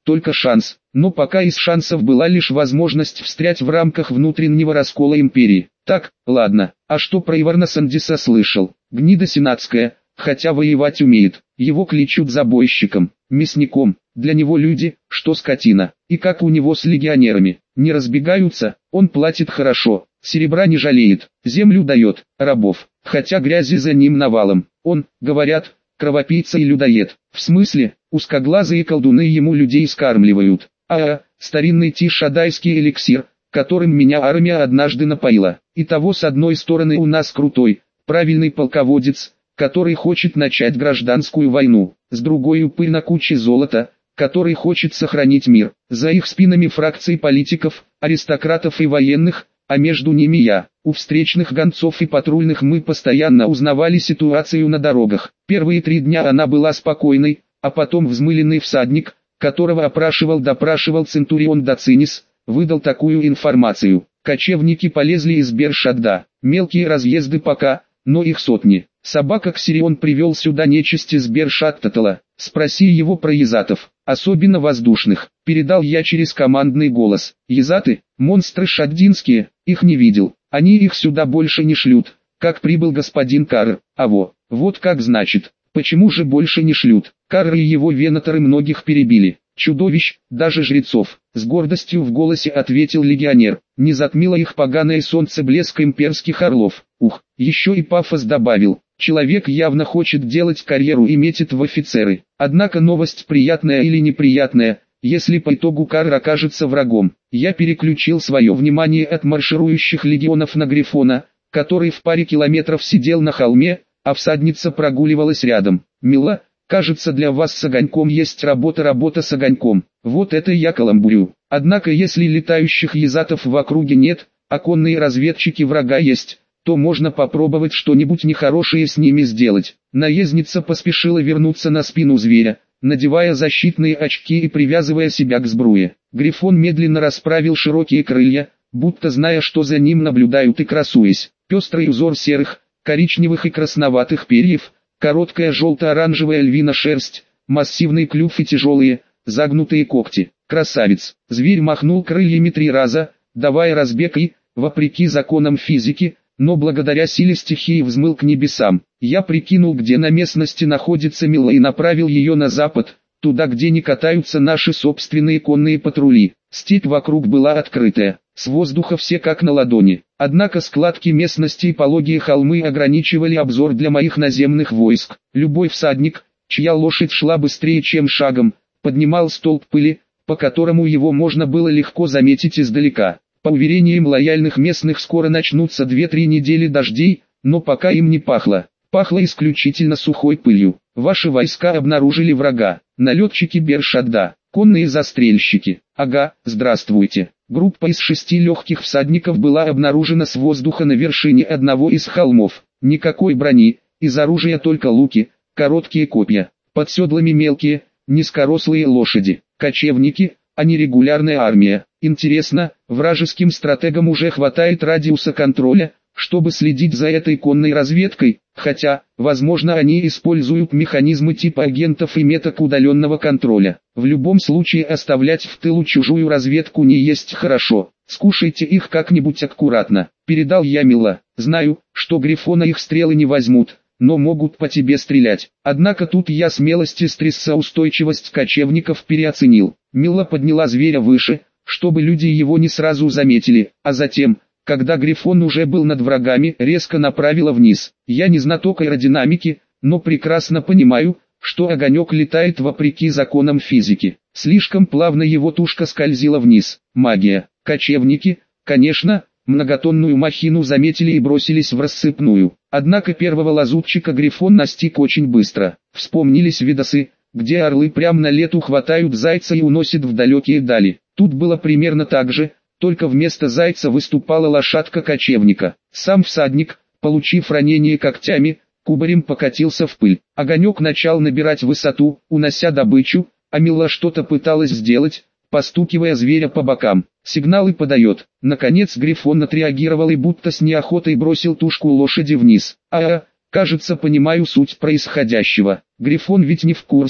только шанс. Но пока из шансов была лишь возможность встрять в рамках внутреннего раскола империи. Так, ладно, а что про Иварна Сандиса слышал? Гнида сенатская, хотя воевать умеет. Его кличут забойщиком, мясником. Для него люди, что скотина. И как у него с легионерами. Не разбегаются, он платит хорошо, серебра не жалеет, землю дает, рабов. Хотя грязи за ним навалом. Он, говорят, кровопийца и людоед. В смысле, узкоглазые колдуны ему людей скармливают. А, старинный тишадайский эликсир, которым меня армия однажды напоила. Итого с одной стороны у нас крутой, правильный полководец, который хочет начать гражданскую войну. С другой упырь на куче золота, который хочет сохранить мир. За их спинами фракции политиков, аристократов и военных, а между ними я. У встречных гонцов и патрульных мы постоянно узнавали ситуацию на дорогах. Первые три дня она была спокойной, а потом взмыленный всадник, которого опрашивал-допрашивал Центурион Доцинис, выдал такую информацию. Кочевники полезли из Бершадда. Мелкие разъезды пока, но их сотни. Собака Ксирион привел сюда нечисть из Бершадтатала. Спроси его про езатов, особенно воздушных. Передал я через командный голос. Езаты, монстры шаддинские, их не видел. Они их сюда больше не шлют, как прибыл господин Карр. А во, вот как значит. Почему же больше не шлют? Карр и его венаторы многих перебили. Чудовищ, даже жрецов. С гордостью в голосе ответил легионер. Не затмило их поганое солнце блеск имперских орлов. Ух, еще и пафос добавил. Человек явно хочет делать карьеру и метит в офицеры. Однако новость приятная или неприятная, если по итогу Карр окажется врагом. Я переключил свое внимание от марширующих легионов на Грифона, который в паре километров сидел на холме, а всадница прогуливалась рядом. Мила, кажется, для вас с огоньком есть работа работа с огоньком. Вот это я каламбурю. Однако если летающих езатов в округе нет, а конные разведчики врага есть, то можно попробовать что-нибудь нехорошее с ними сделать. Наездница поспешила вернуться на спину зверя, надевая защитные очки и привязывая себя к сбруе. Грифон медленно расправил широкие крылья, будто зная, что за ним наблюдают и красуясь. Пестрый узор серых, коричневых и красноватых перьев, короткая желто-оранжевая львиная шерсть, массивный клюв и тяжелые, загнутые когти. Красавец! Зверь махнул крыльями три раза, давая разбег и, вопреки законам физики, но благодаря силе стихии взмыл к небесам. Я прикинул, где на местности находится Мила, и направил ее на запад, туда, где не катаются наши собственные конные патрули. Степь вокруг была открытая, с воздуха все как на ладони. Однако складки местности и пологие холмы ограничивали обзор для моих наземных войск. Любой всадник, чья лошадь шла быстрее, чем шагом, поднимал столб пыли, по которому его можно было легко заметить издалека. По уверениям лояльных местных, скоро начнутся две-три недели дождей, но пока им не пахло. Пахло исключительно сухой пылью. Ваши войска обнаружили врага. Налетчики Бершадда, конные застрельщики. Ага, здравствуйте. Группа из шести легких всадников была обнаружена с воздуха на вершине одного из холмов. Никакой брони, из оружия только луки, короткие копья. Под седлами мелкие, низкорослые лошади. Кочевники, а не регулярная армия. Интересно, вражеским стратегам уже хватает радиуса контроля, чтобы следить за этой конной разведкой, хотя, возможно, они используют механизмы типа агентов и меток удаленного контроля. В любом случае оставлять в тылу чужую разведку не есть хорошо. Скушайте их как-нибудь аккуратно. Передал я Мила. Знаю, что Грифона их стрелы не возьмут, но могут по тебе стрелять. Однако тут я смелость и стрессоустойчивость кочевников переоценил. Мила подняла зверя выше, чтобы люди его не сразу заметили, а затем, когда Грифон уже был над врагами, резко направила вниз. Я не знаток аэродинамики, но прекрасно понимаю, что огонек летает вопреки законам физики. Слишком плавно его тушка скользила вниз. Магия. Кочевники, конечно, многотонную махину заметили и бросились в рассыпную. Однако первого лазутчика Грифон настиг очень быстро. Вспомнились видосы, где орлы прямо на лету хватают зайца и уносят в далекие дали. Тут было примерно так же, только вместо зайца выступала лошадка кочевника. Сам всадник, получив ранение когтями, кубарем покатился в пыль. Огонек начал набирать высоту, унося добычу, а Мила что-то пыталась сделать, постукивая зверя по бокам. Сигналы подает. Наконец Грифон отреагировал и будто с неохотой бросил тушку лошади вниз. А, кажется, понимаю суть происходящего. Грифон ведь не в курсе,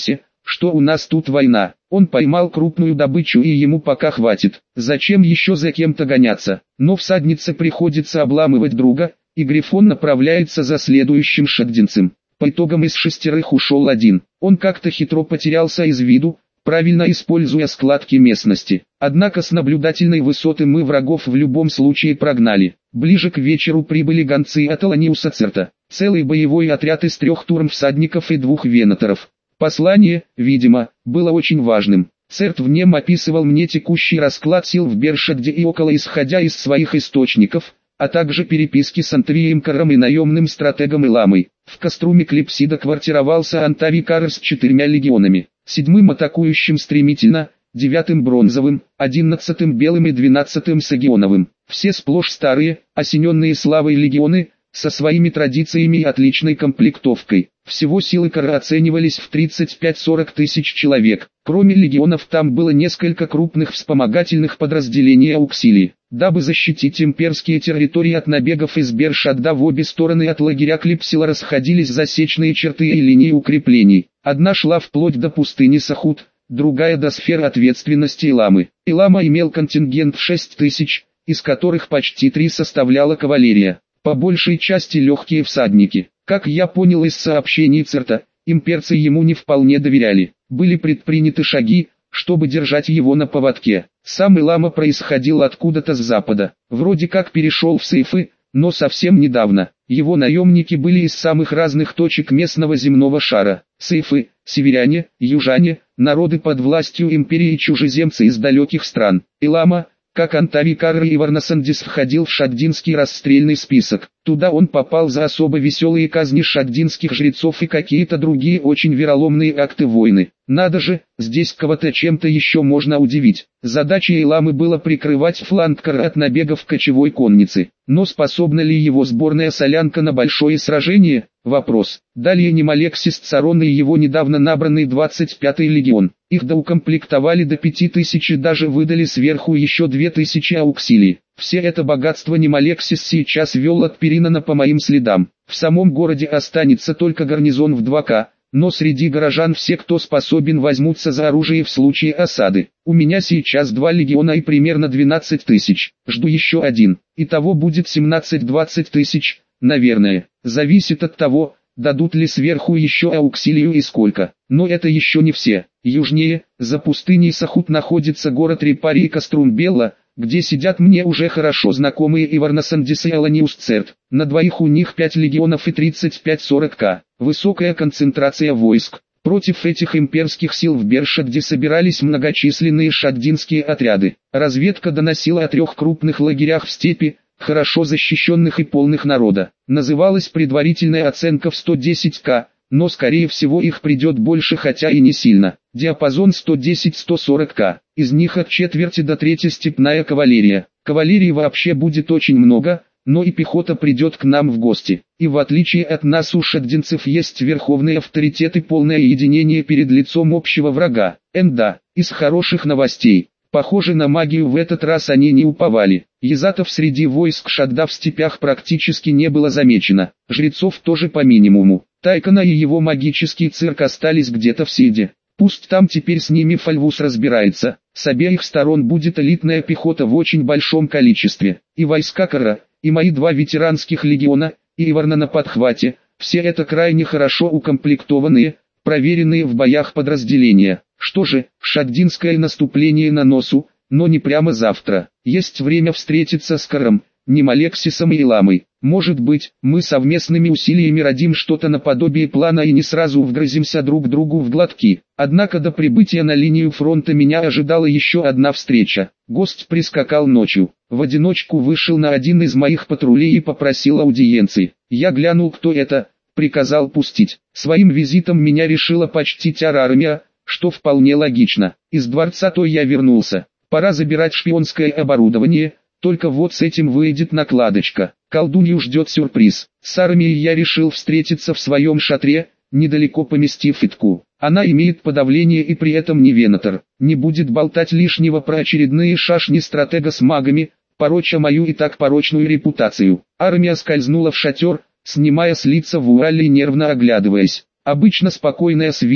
что у нас тут война. Он поймал крупную добычу и ему пока хватит. Зачем еще за кем-то гоняться? Но всаднице приходится обламывать друга, и Грифон направляется за следующим шагдинцем. По итогам из шестерых ушел один. Он как-то хитро потерялся из виду, правильно используя складки местности. Однако с наблюдательной высоты мы врагов в любом случае прогнали. Ближе к вечеру прибыли гонцы от Аланиуса Церта. Целый боевой отряд из трех турм-всадников и двух венаторов. Послание, видимо, было очень важным. Церт в нем описывал мне текущий расклад сил в Бершадде и около, исходя из своих источников, а также переписки с Антавием Каром и наемным стратегом Иламой. В Каструме Клипсида квартировался Антавий Кар с четырьмя легионами, седьмым атакующим стремительно, девятым бронзовым, одиннадцатым белым и двенадцатым сагионовым. Все сплошь старые, осененные славой легионы, со своими традициями и отличной комплектовкой. Всего силы Кара оценивались в тридцать пять-сорок тысяч человек. Кроме легионов там было несколько крупных вспомогательных подразделений Ауксилии. Дабы защитить имперские территории от набегов из Бершадда, в обе стороны от лагеря Клипсила расходились засечные черты и линии укреплений. Одна шла вплоть до пустыни Сахут, другая до сферы ответственности Иламы. Илама имел контингент в шесть тысяч, из которых почти три составляла кавалерия. По большей части легкие всадники. Как я понял из сообщений Церта, имперцы ему не вполне доверяли. Были предприняты шаги, чтобы держать его на поводке. Сам Илама происходил откуда-то с запада. Вроде как перешел в Сейфы, но совсем недавно. Его наемники были из самых разных точек местного земного шара. Сейфы, северяне, южане, народы под властью империи и чужеземцы из далеких стран. Илама, как Антавий Кар и Варнасандис, входил в шагдинский расстрельный список. Туда он попал за особо веселые казни шагдинских жрецов и какие-то другие очень вероломные акты войны. Надо же, здесь кого-то чем-то еще можно удивить. Задачей Иламы было прикрывать фланг Кара от набегов кочевой конницы. Но способна ли его сборная солянка на большое сражение? Вопрос. Далее Немалексис Царон и его недавно набранный двадцать пятый легион. Их доукомплектовали до пяти тысяч и даже выдали сверху еще две тысячи ауксилий. Все это богатство Немалексис сейчас вел от Перинана по моим следам. В самом городе останется только гарнизон в два ка, но среди горожан все, кто способен, возьмутся за оружие в случае осады. У меня сейчас два легиона и примерно двенадцать тысяч. Жду еще один. Итого будет семнадцать-двадцать тысяч, наверное. Зависит от того, дадут ли сверху еще ауксилию и сколько. Но это еще не все. Южнее, за пустыней Сахут, находится город Репари и Каструмбелла, где сидят мне уже хорошо знакомые Иварнасандис и Аланиус Церт. На двоих у них пять легионов и тридцать пять-сорок ка. Высокая концентрация войск. Против этих имперских сил в Бершадде собирались многочисленные шагдинские отряды. Разведка доносила о трех крупных лагерях в степи, хорошо защищенных и полных народа. Называлась предварительная оценка в сто десять ка, но скорее всего их придет больше, хотя и не сильно. Диапазон сто десять - сто сорок ка, из них от четверти до трети степная кавалерия. Кавалерии вообще будет очень много, но и пехота придет к нам в гости. И в отличие от нас у шагдинцев есть верховный авторитет и полное единение перед лицом общего врага. Энда, из хороших новостей. Похоже, на магию в этот раз они не уповали. Язатов среди войск Шадда в степях практически не было замечено. Жрецов тоже по минимуму. Тайкана и его магический цирк остались где-то в Сиде. Пусть там теперь с ними Фальвус разбирается. С обеих сторон будет элитная пехота в очень большом количестве. И войска Кара, и мои два ветеранских легиона, и Иварна на подхвате. Все это крайне хорошо укомплектованные, проверенные в боях подразделения. Что же, шагдинское наступление на носу, но не прямо завтра. Есть время встретиться с Каром, Немалексисом и Иламой. Может быть, мы совместными усилиями родим что-то наподобие плана и не сразу вгрыземся друг другу в глотки. Однако до прибытия на линию фронта меня ожидала еще одна встреча. Гость прискакал ночью. В одиночку вышел на один из моих патрулей и попросил аудиенции. Я глянул, кто это, приказал пустить. Своим визитом меня решила почтить армия, что вполне логично. Из дворца то я вернулся. Пора забирать шпионское оборудование, только вот с этим выйдет накладочка. Колдунью ждет сюрприз. С армией я решил встретиться в своем шатре, недалеко поместив Итку. Она имеет подавление и при этом не венатор. Не будет болтать лишнего про очередные шашни стратега с магами, пороча мою и так порочную репутацию. Армия скользнула в шатер, снимая с лица вуаль и нервно оглядываясь. Обычно спокойная с виду,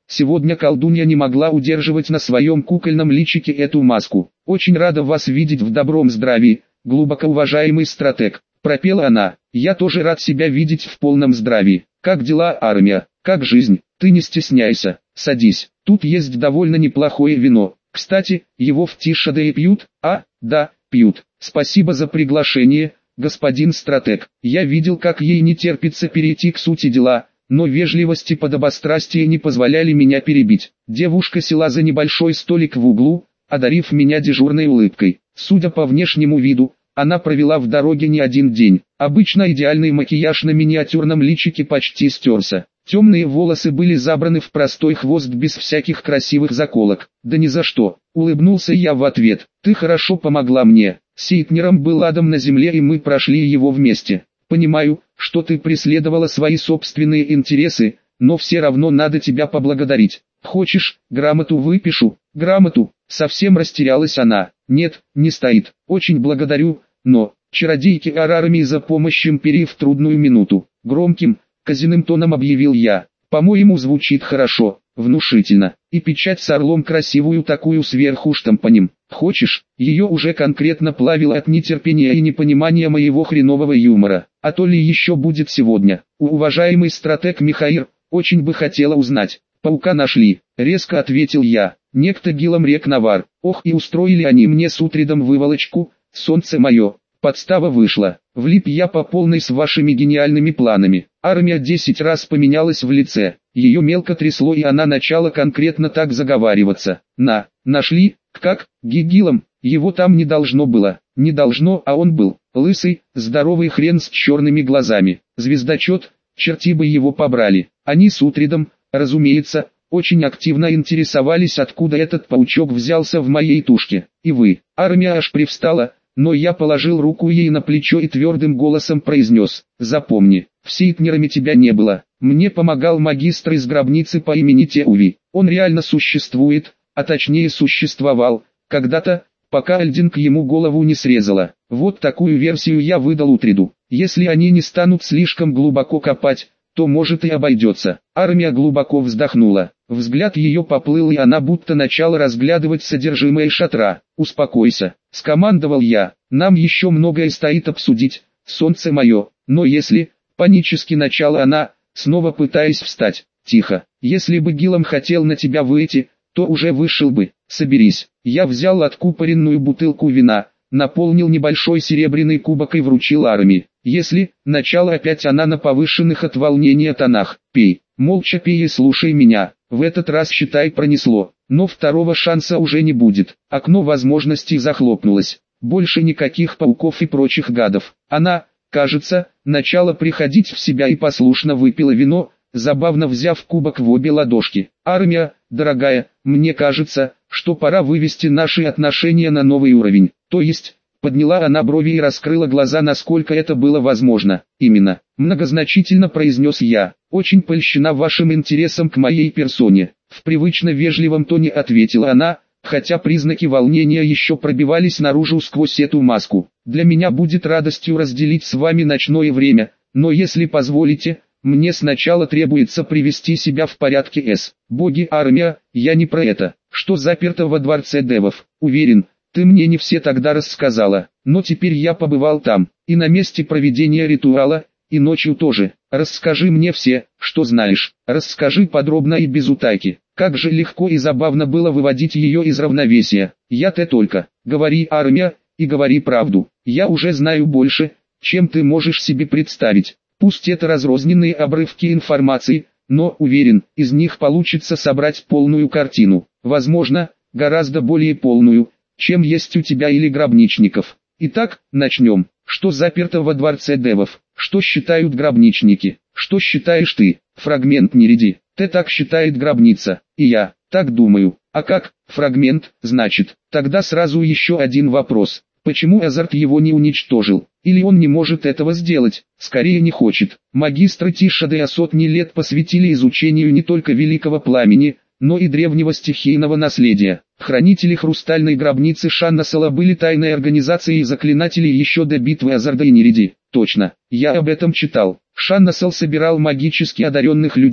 Сегодня колдунья не могла удерживать на своем кукольном личике эту маску. «Очень рада вас видеть в добром здравии, глубоко уважаемый стратег», — пропела она. «Я тоже рад себя видеть в полном здравии. Как дела, армия? Как жизнь? Ты не стесняйся, садись. Тут есть довольно неплохое вино. Кстати, его в Тишадее пьют?» «А, да, пьют. Спасибо за приглашение, господин стратег». Я видел, как ей не терпится перейти к сути дела, но вежливость и подобострастие не позволяли меня перебить. Девушка села за небольшой столик в углу, одарив меня дежурной улыбкой. Судя по внешнему виду, она провела в дороге не один день. Обычно идеальный макияж на миниатюрном личике почти стерся. Темные волосы были забраны в простой хвост без всяких красивых заколок. «Да ни за что», — улыбнулся я в ответ. «Ты хорошо помогла мне. Сейтнером был адом на земле, и мы прошли его вместе. Понимаю, что ты преследовала свои собственные интересы, но все равно надо тебя поблагодарить. Хочешь, грамоту выпишу?» «Грамоту?» — совсем растерялась она. «Нет, не стоит. Очень благодарю, но...» «Чародейке Арарами за помощь империи в трудную минуту», — громким, казенным тоном объявил я. «По-моему, звучит хорошо, внушительно. И печать с орлом красивую такую сверху штампанем. Хочешь?» Ее уже конкретно плавило от нетерпения и непонимания моего хренового юмора. «А то ли еще будет сегодня. У уважаемый стратег Михаир, очень бы хотела узнать. Паука нашли», — резко ответил я. «Некто Гилом Рек-Навар. Ох, и устроили они мне с Утридом выволочку, солнце мое. Подстава вышла. Влип я по полной с вашими гениальными планами». Армия десять раз поменялась в лице. Ее мелко трясло, и она начала конкретно так заговариваться. «На, нашли? Как? Гигилом? Его там не должно было». Не должно, а он был. Лысый, здоровый хрен с черными глазами. Звездочет, черти бы его побрали. Они с Утридом, разумеется, очень активно интересовались, откуда этот паучок взялся в моей тушке. И вы. Армия аж привстала, но я положил руку ей на плечо и твердым голосом произнес: «Запомни, в Сейтнерами тебя не было. Мне помогал магистр из гробницы по имени Теуви. Он реально существует, а точнее существовал, когда-то, пока Альдинг ему голову не срезала». Вот такую версию я выдал Утриду. Если они не станут слишком глубоко копать, то может и обойдется. Армия глубоко вздохнула. Взгляд ее поплыл, и она будто начала разглядывать содержимое шатра. «Успокойся», — скомандовал я. «Нам еще многое стоит обсудить, солнце мое. Но если...» — панически начала она, снова пытаясь встать. «Тихо. Если бы Гилом хотел на тебя выйти, то уже вышел бы. Соберись». Я взял откупоренную бутылку вина, наполнил небольшой серебряный кубок и вручил армии. «Если...» — начала опять она на повышенных от волнения тонах. «Пей, молча пей и слушай меня. В этот раз, считай, пронесло. Но второго шанса уже не будет». Окно возможностей захлопнулось. Больше никаких пауков и прочих гадов. Она, кажется, начала приходить в себя и послушно выпила вино, забавно взяв кубок в обе ладошки. «Армия, дорогая, мне кажется, что пора вывести наши отношения на новый уровень. То есть...» Подняла она брови и раскрыла глаза, насколько это было возможно. «Именно», — многозначительно произнес я. «Очень польщена вашим интересом к моей персоне». В привычно вежливом тоне ответила она, хотя признаки волнения еще пробивались наружу сквозь эту маску. «Для меня будет радостью разделить с вами ночное время, но если позволите, мне сначала требуется привести себя в порядке. С. Боги, армия, я не про это, что заперто во дворце девов. Уверен, ты мне не все тогда рассказала, но теперь я побывал там, и на месте проведения ритуала, и ночью тоже. Расскажи мне все, что знаешь, расскажи подробно и без утайки». Как же легко и забавно было выводить ее из равновесия. «Я-то только, говори, армия, и говори правду. Я уже знаю больше, чем ты можешь себе представить. Пусть это разрозненные обрывки информации, но, уверен, из них получится собрать полную картину. Возможно, гораздо более полную, чем есть у тебя или гробничников. Итак, начнем. Что заперто во дворце девов? Что считают гробничники? Что считаешь ты? Фрагмент Нереди. Ты так считает гробница. И я так думаю. А как? Фрагмент, значит. Тогда сразу еще один вопрос. Почему Азарт его не уничтожил? Или он не может этого сделать? Скорее не хочет. Магистры Тишадея сотни лет посвятили изучению не только Великого Пламени, но и древнего стихийного наследия. Хранители Хрустальной Гробницы Шаннасала были тайной организацией заклинателей еще до битвы Азарда и Нереди. Точно, я об этом читал. Шаннасал собирал магически одаренных людей,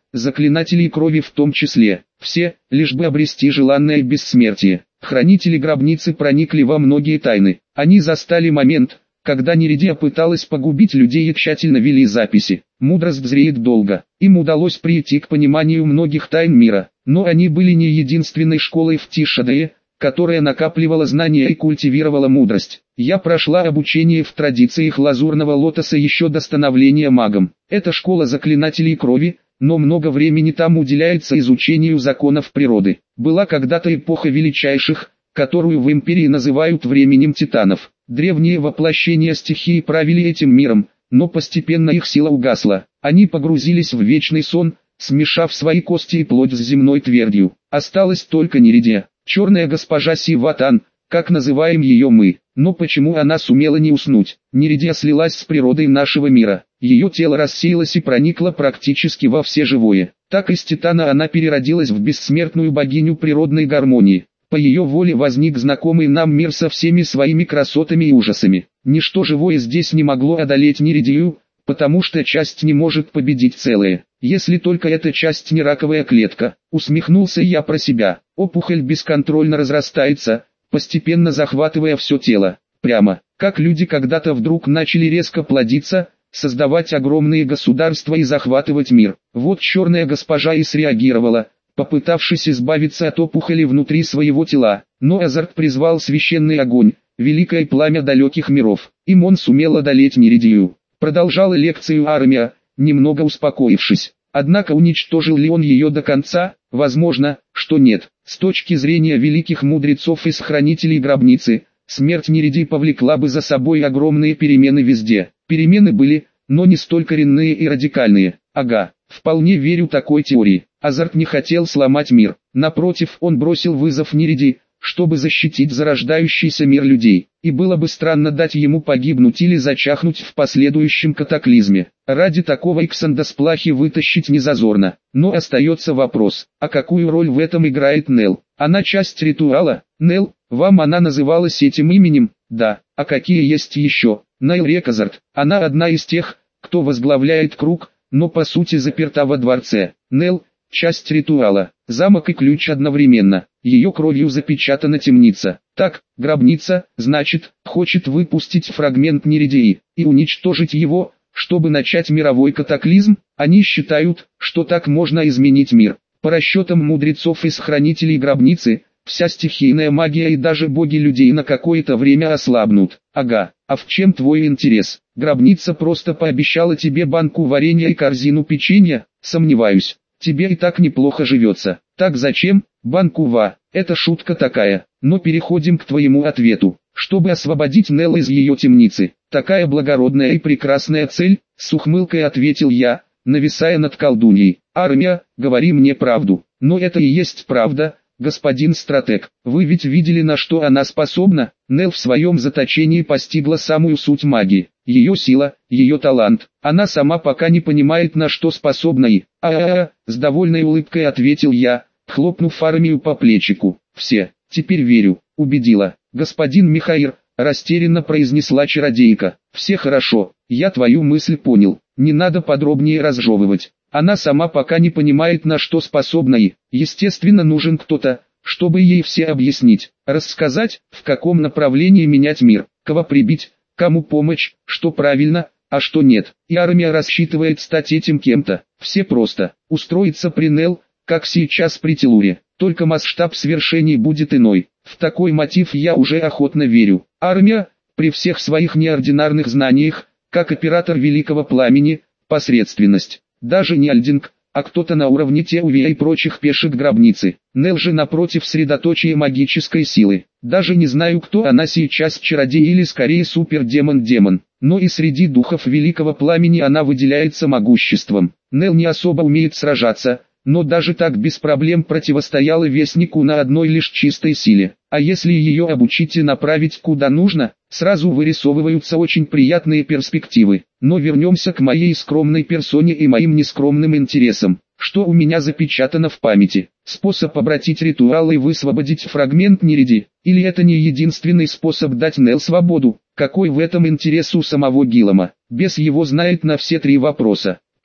заклинателей крови в том числе. Все, лишь бы обрести желанное бессмертие. Хранители гробницы проникли во многие тайны. Они застали момент, когда Неридия пыталась погубить людей и тщательно вели записи. Мудрость зреет долго. Им удалось прийти к пониманию многих тайн мира. Но они были не единственной школой в Тишадее, которая накапливала знания и культивировала мудрость. Я прошла обучение в традициях лазурного лотоса еще до становления магом. Это школа заклинателей крови, но много времени там уделяется изучению законов природы. Была когда-то эпоха величайших, которую в империи называют временем титанов. Древние воплощения стихии правили этим миром, но постепенно их сила угасла. Они погрузились в вечный сон, смешав свои кости и плоть с земной твердью. Осталась только Неридия, черная госпожа Сиватан, как называем ее мы. Но почему она сумела не уснуть? Неридия слилась с природой нашего мира. Ее тело рассеялось и проникло практически во все живое. Так из Титана она переродилась в бессмертную богиню природной гармонии. По ее воле возник знакомый нам мир со всеми своими красотами и ужасами. Ничто живое здесь не могло одолеть Неридию, потому что часть не может победить целое. Если только эта часть не раковая клетка. Усмехнулся я про себя. Опухоль бесконтрольно разрастается, постепенно захватывая все тело. Прямо, как люди когда-то вдруг начали резко плодиться, создавать огромные государства и захватывать мир. Вот черная госпожа и среагировала, попытавшись избавиться от опухоли внутри своего тела. Но Азарт призвал священный огонь, великое пламя далеких миров. Им он сумел одолеть Неридию. Продолжала лекцию армия, немного успокоившись. Однако уничтожил ли он ее до конца? Возможно, что нет. С точки зрения великих мудрецов и хранителей гробницы, смерть Неридии повлекла бы за собой огромные перемены везде. Перемены были, но не столь коренные и радикальные. Ага, вполне верю такой теории. Азарт не хотел сломать мир. Напротив, он бросил вызов Неридии, чтобы защитить зарождающийся мир людей. И было бы странно дать ему погибнуть или зачахнуть в последующем катаклизме. Ради такого Иксандасплахи вытащить не зазорно. Но остается вопрос, а какую роль в этом играет Нел? Она часть ритуала? Нел, вам она называлась этим именем? Да, а какие есть еще? Найл Рекозарт, она одна из тех, кто возглавляет круг, но по сути заперта во дворце. Нел, часть ритуала, замок и ключ одновременно. Ее кровью запечатана темница. Так, гробница, значит, хочет выпустить фрагмент Неридии и уничтожить его, чтобы начать мировой катаклизм. Они считают, что так можно изменить мир. По расчетам мудрецов и хранителей гробницы, вся стихийная магия и даже боги людей на какое-то время ослабнут. Ага, а в чем твой интерес? Гробница просто пообещала тебе банку варенья и корзину печенья? Сомневаюсь. Тебе и так неплохо живется. Так зачем? Банку ва, это шутка такая. Но переходим к твоему ответу. Чтобы освободить Нелл из ее темницы. Такая благородная и прекрасная цель, с ухмылкой ответил я, нависая над колдуньей. Армия, говори мне правду. Но это и есть правда, господин стратег. Вы ведь видели, на что она способна? Нелл в своем заточении постигла самую суть магии. Ее сила, ее талант. Она сама пока не понимает, на что способна и... А-а-а, с довольной улыбкой ответил я, хлопнув армию по плечику. Все, теперь верю, убедила. Господин Михаир, растерянно произнесла чародейка. Все хорошо, я твою мысль понял. Не надо подробнее разжевывать. Она сама пока не понимает, на что способна и, естественно, нужен кто-то, чтобы ей все объяснить, рассказать, в каком направлении менять мир, кого прибить, кому помочь, что правильно, а что нет. И армия рассчитывает стать этим кем-то. Все просто. Устроиться при Нелл, как сейчас при Телуре. Только масштаб свершений будет иной. В такой мотив я уже охотно верю. Армия, при всех своих неординарных знаниях, как оператор Великого Пламени, посредственность. Даже не Альдинг, а кто-то на уровне Теувия и прочих пешек гробницы. Нелл же напротив средоточия магической силы. Даже не знаю, кто она сейчас, чародей или скорее супердемон-демон. Но и среди духов Великого Пламени она выделяется могуществом. Нелл не особо умеет сражаться, но даже так без проблем противостояла Вестнику на одной лишь чистой силе. А если ее обучить и направить куда нужно, сразу вырисовываются очень приятные перспективы. Но вернемся к моей скромной персоне и моим нескромным интересам. Что у меня запечатано в памяти? Способ обратить ритуал и высвободить фрагмент Неридии? Или это не единственный способ дать Нелл свободу? Какой в этом интерес у самого Гиллама? Бес его знает на все три вопроса.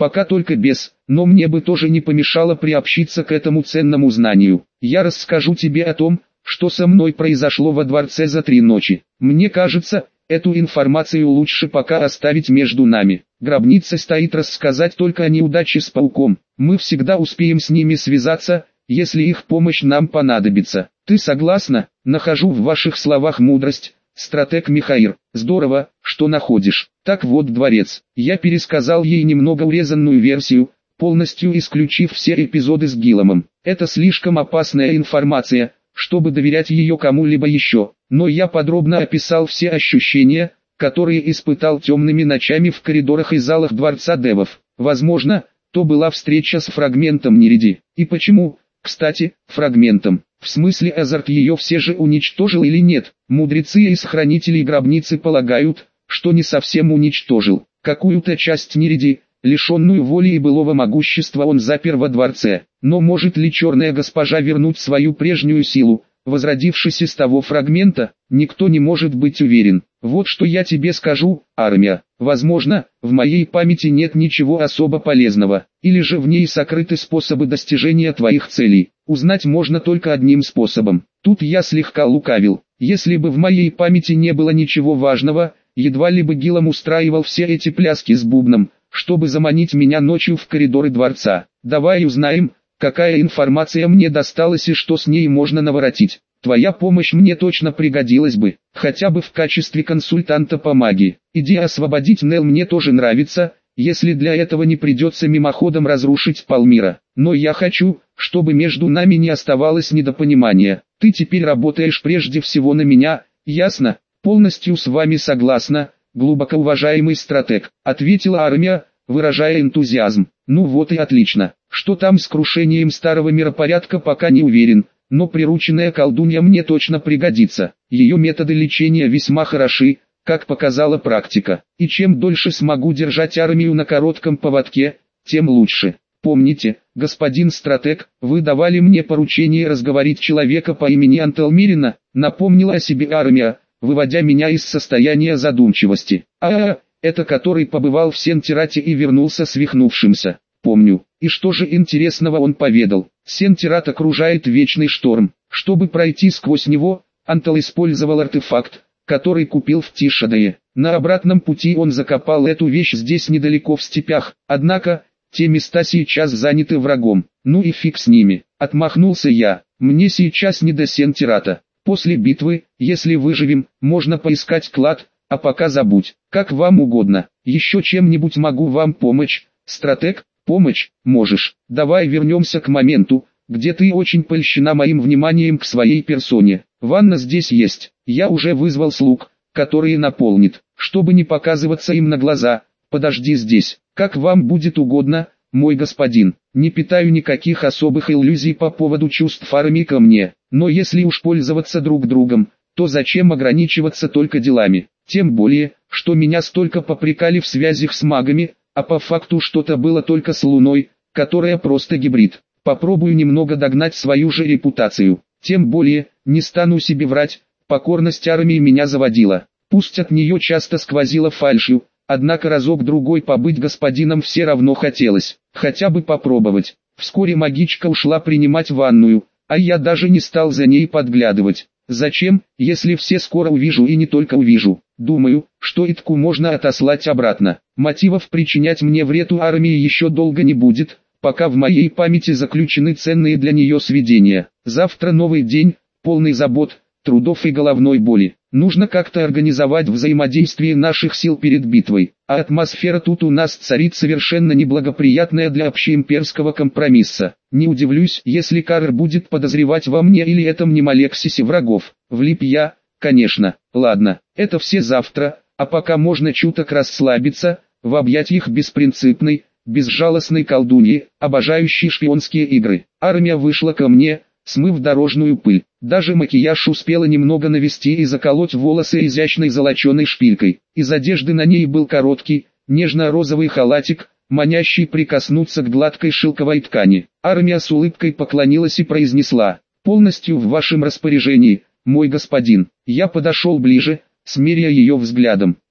Пока только без, но мне бы тоже не помешало приобщиться к этому ценному знанию. Я расскажу тебе о том, что со мной произошло во дворце за три ночи. Мне кажется, эту информацию лучше пока оставить между нами. Гробница стоит рассказать только о неудаче с пауком. Мы всегда успеем с ними связаться, если их помощь нам понадобится. Ты согласна? Нахожу в ваших словах мудрость, стратег Михаил. Здорово, что находишь. Так вот дворец. Я пересказал ей немного урезанную версию, полностью исключив все эпизоды с Гилломом. Это слишком опасная информация, чтобы доверять ее кому-либо еще. Но я подробно описал все ощущения, которые испытал темными ночами в коридорах и залах дворца девов. Возможно, то была встреча с фрагментом Нереди. И почему, кстати, фрагментом? В смысле, Азарт ее все же уничтожил или нет? Мудрецы из хранителей гробницы полагают, что не совсем уничтожил. Какую-то часть Нереди, лишенную воли и былого могущества, он запер во дворце. Но может ли черная госпожа вернуть свою прежнюю силу, возродившись из того фрагмента? Никто не может быть уверен. Вот что я тебе скажу, армия. Возможно, в моей памяти нет ничего особо полезного, или же в ней сокрыты способы достижения твоих целей. Узнать можно только одним способом. Тут я слегка лукавил. Если бы в моей памяти не было ничего важного, едва ли бы Гиллом устраивал все эти пляски с бубном, чтобы заманить меня ночью в коридоры дворца. Давай узнаем, какая информация мне досталась и что с ней можно наворотить. Твоя помощь мне точно пригодилась бы, хотя бы в качестве консультанта по магии. Идея освободить Нел мне тоже нравится, если для этого не придется мимоходом разрушить Палмира. Но я хочу, чтобы между нами не оставалось недопонимания. Ты теперь работаешь прежде всего на меня, ясно? Полностью с вами согласна, глубоко уважаемый стратег, ответила армия, выражая энтузиазм. Ну вот и отлично. Что там с крушением старого миропорядка, пока не уверен, но прирученная колдунья мне точно пригодится. Ее методы лечения весьма хороши, как показала практика. И чем дольше смогу держать армию на коротком поводке, тем лучше. Помните, господин стратег, вы давали мне поручение разговорить человека по имени Антелмирина, напомнила о себе армия, выводя меня из состояния задумчивости. А, это который побывал в Сентирате и вернулся свихнувшимся. Помню. И что же интересного он поведал? Сентират окружает вечный шторм. Чтобы пройти сквозь него, Антел использовал артефакт, который купил в Тишадее. На обратном пути он закопал эту вещь здесь недалеко в степях. Однако, те места сейчас заняты врагом. Ну и фиг с ними. Отмахнулся я. Мне сейчас не до Сентирата. После битвы, если выживем, можно поискать клад, а пока забудь. Как вам угодно. Еще чем-нибудь могу вам помочь, стратег? Помощь, можешь. Давай вернемся к моменту, где ты очень польщена моим вниманием к своей персоне. Ванна здесь есть. Я уже вызвал слуг, которые наполнит. Чтобы не показываться им на глаза, подожди здесь. Как вам будет угодно, мой господин. Не питаю никаких особых иллюзий по поводу чувств армии ко мне. Но если уж пользоваться друг другом, то зачем ограничиваться только делами? Тем более, что меня столько попрекали в связях с магами, а по факту что-то было только с Луной, которая просто гибрид. Попробую немного догнать свою же репутацию. Тем более, не стану себе врать, покорность армии меня заводила. Пусть от нее часто сквозила фальшью, однако разок-другой побыть господином все равно хотелось. Хотя бы попробовать. Вскоре магичка ушла принимать ванную, а я даже не стал за ней подглядывать. Зачем, если все скоро увижу и не только увижу? Думаю, что Итку можно отослать обратно. Мотивов причинять мне вред у армии еще долго не будет, пока в моей памяти заключены ценные для нее сведения. Завтра новый день, полный забот, трудов и головной боли. Нужно как-то организовать взаимодействие наших сил перед битвой. А атмосфера тут у нас царит совершенно неблагоприятная для общеимперского компромисса. Не удивлюсь, если Карр будет подозревать во мне или этом немалексисе врагов. Влип я, конечно. Ладно, это все завтра, а пока можно чуток расслабиться, в объятиях беспринципной, безжалостной колдуньи, обожающей шпионские игры. Армия вышла ко мне, смыв дорожную пыль. Даже макияж успела немного навести и заколоть волосы изящной золоченой шпилькой. Из одежды на ней был короткий, нежно-розовый халатик, манящий прикоснуться к гладкой шелковой ткани. Армия с улыбкой поклонилась и произнесла: «Полностью в вашем распоряжении, мой господин». Я подошел ближе, смиряя ее взглядом.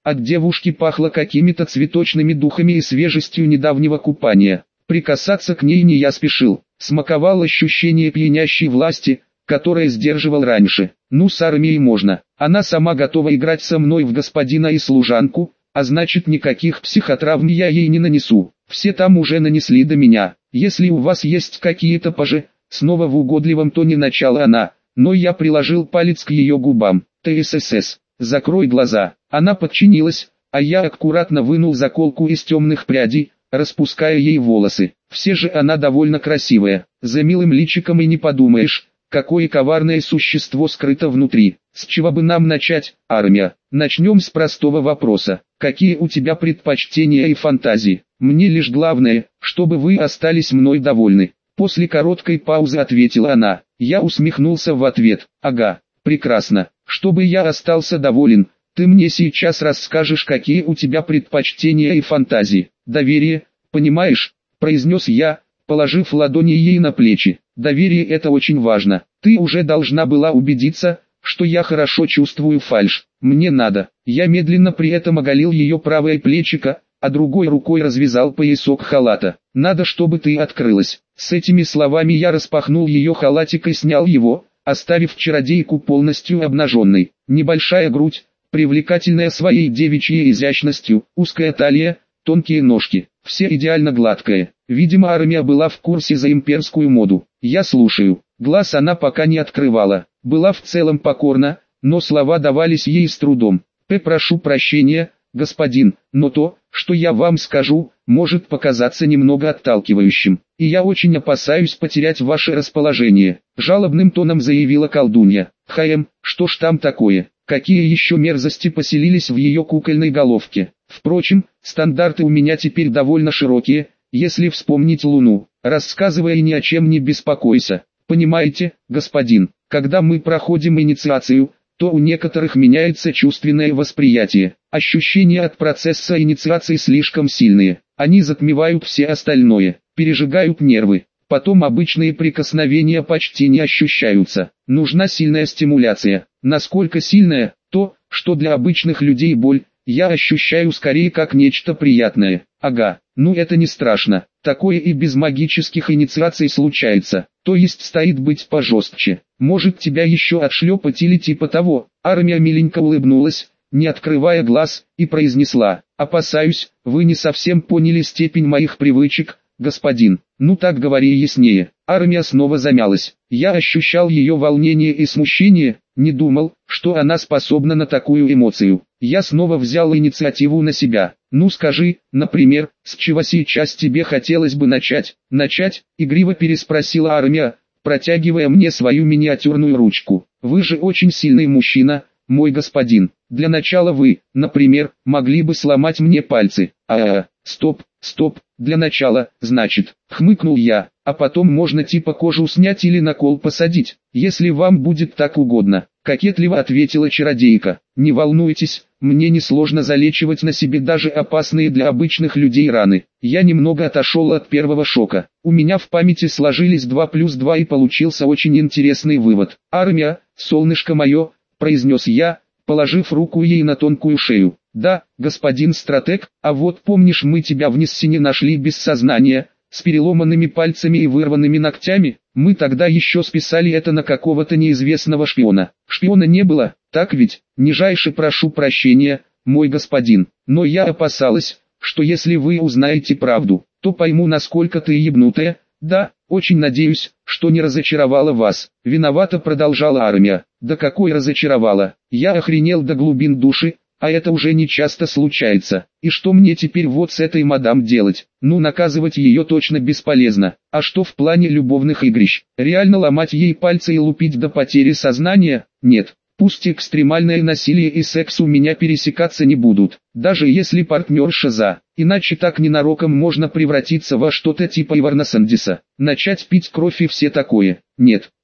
От девушки пахло какими-то цветочными духами и свежестью недавнего купания. Прикасаться к ней не я спешил, смаковал ощущение пьянящей власти, которое сдерживал раньше. Ну, с Армией можно, она сама готова играть со мной в господина и служанку, а значит никаких психотравм я ей не нанесу. Все там уже нанесли до меня. Если у вас есть какие-то пажи, снова в угодливом тоне начала она, но я приложил палец к ее губам. ТСС, закрой глаза. Она подчинилась, а я аккуратно вынул заколку из темных прядей, распуская ей волосы. Все же она довольно красивая, за милым личиком и не подумаешь, какое коварное существо скрыто внутри. С чего бы нам начать, Армия? Начнем с простого вопроса. Какие у тебя предпочтения и фантазии? Мне лишь главное, чтобы вы остались мной довольны. После короткой паузы ответила она. Я усмехнулся в ответ. Ага, прекрасно. Чтобы я остался доволен, ты мне сейчас расскажешь, какие у тебя предпочтения и фантазии. Доверие, понимаешь, произнес я, положив ладони ей на плечи. Доверие — это очень важно. Ты уже должна была убедиться, что я хорошо чувствую фальшь. Мне надо. Я медленно при этом оголил ее правое плечико, а другой рукой развязал поясок халата. Надо, чтобы ты открылась. С этими словами я распахнул ее халатик и снял его, оставив чародейку полностью обнаженной. Небольшая грудь, привлекательная своей девичьей изящностью, узкая талия, тонкие ножки, все идеально гладкое. Видимо, Армия была в курсе за имперскую моду. Я слушаю. Глаз она пока не открывала, была в целом покорна, но слова давались ей с трудом. П. Прошу прощения, господин, но то, что я вам скажу, может показаться немного отталкивающим, и я очень опасаюсь потерять ваше расположение, жалобным тоном заявила колдунья. Хм, что ж там такое, какие еще мерзости поселились в ее кукольной головке. Впрочем, стандарты у меня теперь довольно широкие, если вспомнить Луну. Рассказывай и ни о чем не беспокойся. Понимаете, господин, когда мы проходим инициацию, то у некоторых меняется чувственное восприятие. Ощущения от процесса инициации слишком сильные. Они затмевают все остальное, пережигают нервы. Потом обычные прикосновения почти не ощущаются. Нужна сильная стимуляция. Насколько сильная, то, что для обычных людей боль, я ощущаю скорее как нечто приятное. Ага, ну это не страшно. Такое и без магических инициаций случается. То есть стоит быть пожестче. Может тебя еще отшлепать или типа того. Армия миленько улыбнулась, не открывая глаз, и произнесла. Опасаюсь, вы не совсем поняли степень моих привычек, господин. Ну так говори яснее. Армия снова замялась. Я ощущал ее волнение и смущение, не думал, что она способна на такую эмоцию. Я снова взял инициативу на себя. Ну скажи, например, с чего сейчас тебе хотелось бы начать? Начать? Игриво переспросила Армия, протягивая мне свою миниатюрную ручку. Вы же очень сильный мужчина, мой господин. Для начала вы, например, могли бы сломать мне пальцы. А-а-а, стоп, стоп, для начала, значит, хмыкнул я, а потом можно типа кожу снять или на кол посадить, если вам будет так угодно. Кокетливо ответила чародейка. Не волнуйтесь, мне несложно залечивать на себе даже опасные для обычных людей раны. Я немного отошел от первого шока. У меня в памяти сложились два плюс два и получился очень интересный вывод. Армия, солнышко мое, произнес я, положив руку ей на тонкую шею. Да, господин стратег, а вот помнишь, мы тебя в Ниссине нашли без сознания, с переломанными пальцами и вырванными ногтями? Мы тогда еще списали это на какого-то неизвестного шпиона. Шпиона не было, так ведь? Нижайше прошу прощения, мой господин, но я опасалась, что если вы узнаете правду, то пойму, насколько ты ебнутая. Да, очень надеюсь, что не разочаровала вас. Виновата, продолжала Армия. Да какой разочаровала? Я охренел до глубин души, а это уже не часто случается. И что мне теперь вот с этой мадам делать? Ну, наказывать ее точно бесполезно. А что в плане любовных игрищ? Реально ломать ей пальцы и лупить до потери сознания? Нет. Пусть экстремальное насилие и секс у меня пересекаться не будут, даже если партнерша за, иначе так ненароком можно превратиться во что-то типа Иварна Сандиса, начать пить кровь и все такое. Нет,